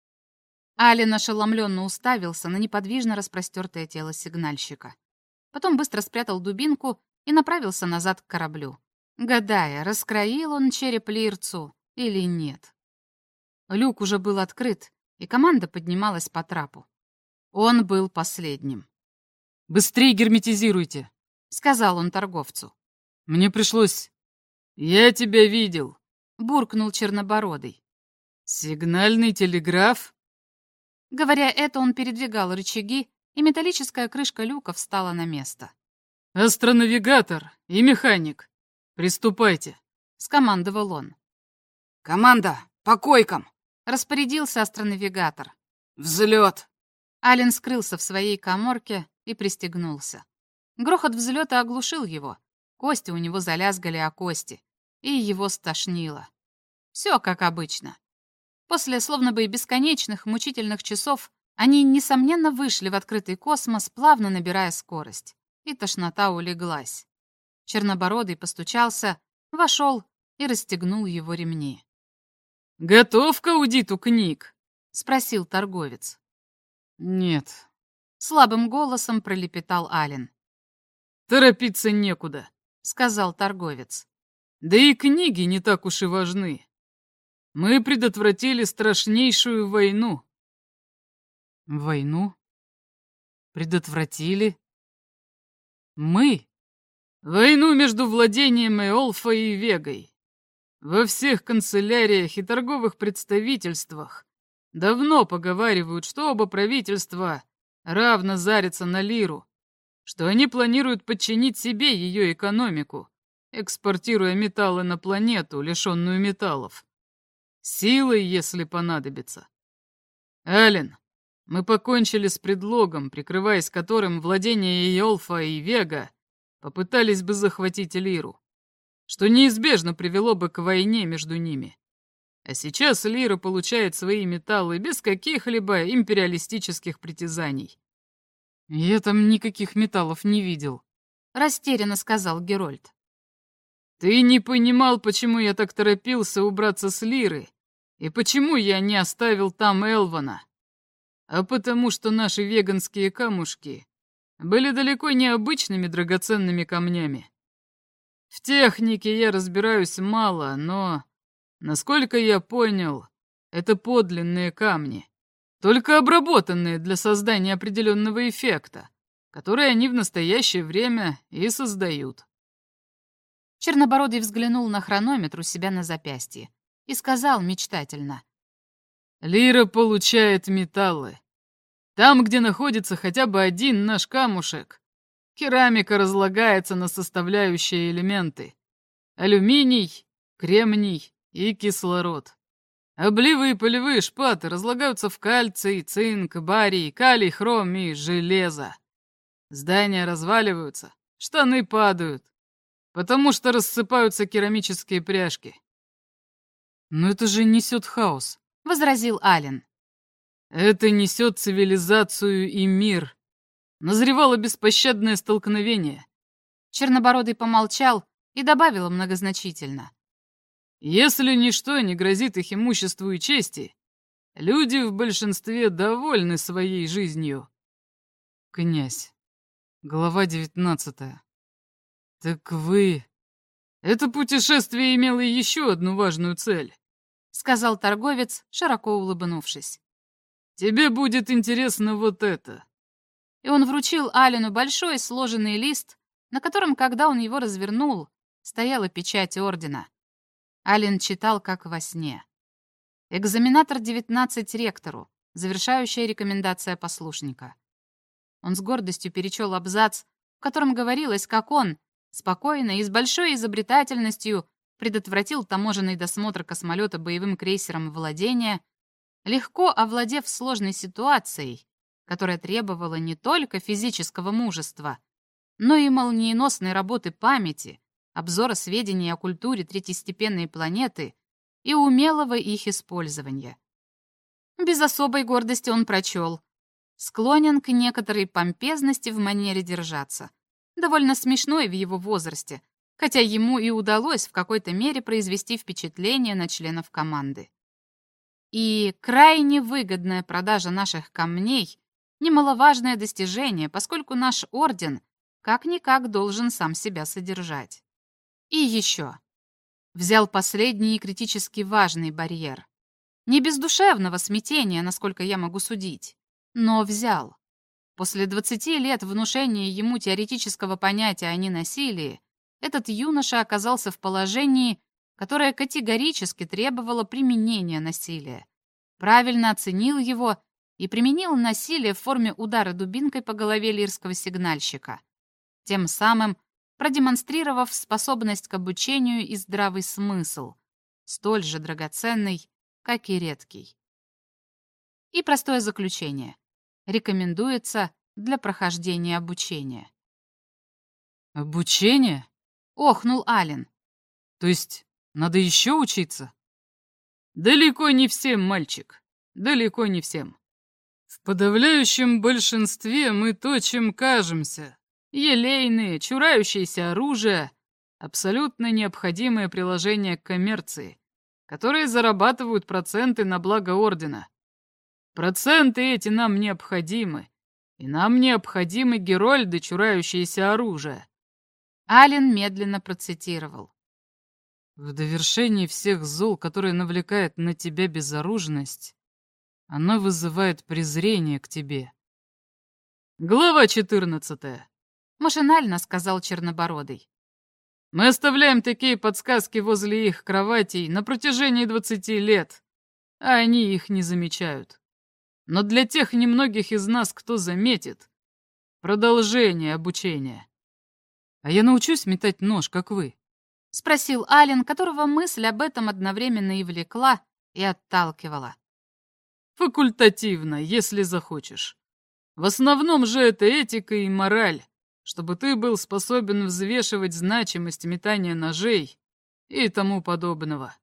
Ален ошеломленно уставился на неподвижно распростертое тело сигнальщика. Потом быстро спрятал дубинку и направился назад к кораблю, гадая, раскроил он череп Лирцу или нет. Люк уже был открыт, и команда поднималась по трапу. Он был последним. «Быстрее герметизируйте», — сказал он торговцу. «Мне пришлось...» «Я тебя видел», — буркнул чернобородый. «Сигнальный телеграф?» Говоря это, он передвигал рычаги, и металлическая крышка люка встала на место. «Астронавигатор и механик. Приступайте. скомандовал он. «Команда, по койкам!» — распорядился астронавигатор. «Взлет!» Ален скрылся в своей каморке и пристегнулся. Грохот взлета оглушил его. Кости у него залязгали о кости, и его стошнило. Все как обычно. После словно бы и бесконечных мучительных часов они, несомненно, вышли в открытый космос, плавно набирая скорость. И тошнота улеглась. Чернобородый постучался, вошел и расстегнул его ремни. «Готов к аудиту книг?» — спросил торговец. «Нет», — слабым голосом пролепетал Ален. «Торопиться некуда», — сказал торговец. «Да и книги не так уж и важны. Мы предотвратили страшнейшую войну». «Войну? Предотвратили? Мы?» «Войну между владением Эолфа и Вегой. Во всех канцеляриях и торговых представительствах давно поговаривают, что оба правительства равно зарятся на лиру, что они планируют подчинить себе ее экономику, экспортируя металлы на планету, лишенную металлов. Силой, если понадобится. Ален, мы покончили с предлогом, прикрываясь которым владения Эолфа и Вега попытались бы захватить лиру, что неизбежно привело бы к войне между ними. А сейчас лира получает свои металлы без каких-либо империалистических притязаний. «Я там никаких металлов не видел», — растерянно сказал Герольд. «Ты не понимал, почему я так торопился убраться с лиры, и почему я не оставил там Элвана. А потому что наши веганские камушки были далеко не обычными драгоценными камнями. В технике я разбираюсь мало, но, насколько я понял, это подлинные камни, только обработанные для создания определенного эффекта, который они в настоящее время и создают». Чернобородый взглянул на хронометр у себя на запястье и сказал мечтательно. «Лира получает металлы. Там, где находится хотя бы один наш камушек, керамика разлагается на составляющие элементы: алюминий, кремний и кислород. Обливы и полевые шпаты разлагаются в кальций, цинк, барий, калий, хром и железо. Здания разваливаются, штаны падают, потому что рассыпаются керамические пряжки». «Но это же несет хаос», — возразил Ален. «Это несет цивилизацию и мир. Назревало беспощадное столкновение». Чернобородый помолчал и добавил многозначительно. «Если ничто не грозит их имуществу и чести, люди в большинстве довольны своей жизнью». «Князь, глава девятнадцатая. Так вы...» «Это путешествие имело еще одну важную цель», — сказал торговец, широко улыбнувшись. «Тебе будет интересно вот это». И он вручил Алену большой сложенный лист, на котором, когда он его развернул, стояла печать ордена. Ален читал, как во сне. Экзаменатор девятнадцать ректору, завершающая рекомендация послушника. Он с гордостью перечел абзац, в котором говорилось, как он, спокойно и с большой изобретательностью, предотвратил таможенный досмотр космолета боевым крейсером «Владение», легко овладев сложной ситуацией, которая требовала не только физического мужества, но и молниеносной работы памяти, обзора сведений о культуре третьестепенной планеты и умелого их использования. Без особой гордости он прочел: склонен к некоторой помпезности в манере держаться, довольно смешной в его возрасте, хотя ему и удалось в какой-то мере произвести впечатление на членов команды. И крайне выгодная продажа наших камней — немаловажное достижение, поскольку наш орден как-никак должен сам себя содержать. И еще. Взял последний и критически важный барьер. Не без душевного смятения, насколько я могу судить, но взял. После двадцати лет внушения ему теоретического понятия о ненасилии, этот юноша оказался в положении, которое категорически требовало применения насилия. Правильно оценил его и применил насилие в форме удара дубинкой по голове лирского сигнальщика. Тем самым продемонстрировав способность к обучению и здравый смысл, столь же драгоценный, как и редкий. И простое заключение. Рекомендуется для прохождения обучения. «Обучение?» — охнул Ален. «То есть надо еще учиться?» «Далеко не всем, мальчик. Далеко не всем. В подавляющем большинстве мы то, чем кажемся. Елейные, чурающиеся оружия, абсолютно необходимые приложения к коммерции, которые зарабатывают проценты на благо Ордена. Проценты эти нам необходимы, и нам необходимы герольды, чурающиеся оружия». Ален медленно процитировал. «В довершении всех зол, которые навлекает на тебя безоружность, оно вызывает презрение к тебе». Глава четырнадцатая. Машинально сказал Чернобородый. Мы оставляем такие подсказки возле их кроватей на протяжении двадцати лет, а они их не замечают. Но для тех немногих из нас, кто заметит, продолжение обучения. «А я научусь метать нож, как вы?» — спросил Ален, которого мысль об этом одновременно и влекла, и отталкивала. Факультативно, если захочешь. В основном же это этика и мораль, чтобы ты был способен взвешивать значимость метания ножей и тому подобного.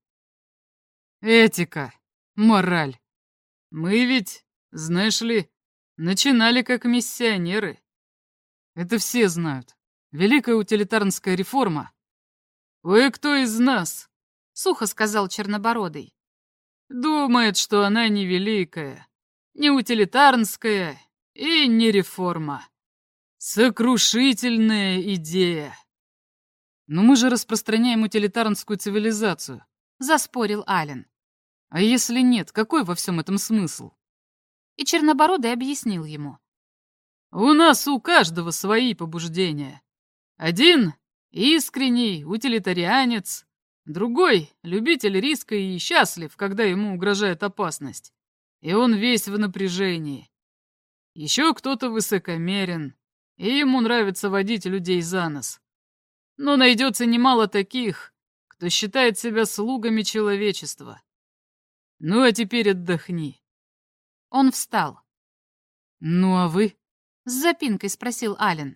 Этика, мораль. Мы ведь, знаешь ли, начинали как миссионеры. Это все знают. Великая утилитарная реформа. Кое-кто из нас, — сухо сказал Чернобородый, — думает, что она не великая, не утилитарная и не реформа. Сокрушительная идея. Но мы же распространяем утилитарную цивилизацию, — заспорил Ален. А если нет, какой во всем этом смысл? И Чернобородый объяснил ему. У нас у каждого свои побуждения. Один — искренний утилитарианец, другой — любитель риска и счастлив, когда ему угрожает опасность, и он весь в напряжении. Еще кто-то высокомерен, и ему нравится водить людей за нос. Но найдется немало таких, кто считает себя слугами человечества. Ну а теперь отдохни. Он встал. Ну а вы? С запинкой спросил Ален.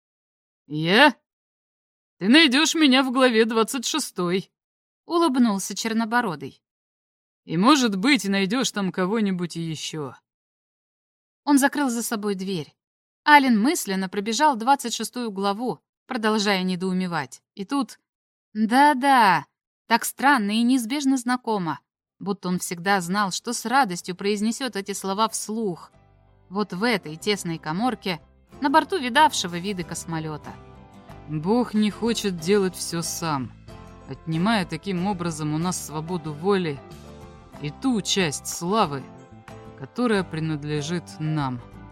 Я? Ты найдешь меня в главе двадцать шестой. Улыбнулся Чернобородый. И, может быть, найдешь там кого-нибудь еще. Он закрыл за собой дверь. Ален мысленно пробежал двадцать шестую главу, продолжая недоумевать. И тут... Да-да, так странно и неизбежно знакомо, будто он всегда знал, что с радостью произнесет эти слова вслух. Вот в этой тесной каморке, на борту видавшего виды космолета. Бог не хочет делать все сам, отнимая таким образом у нас свободу воли и ту часть славы, которая принадлежит нам.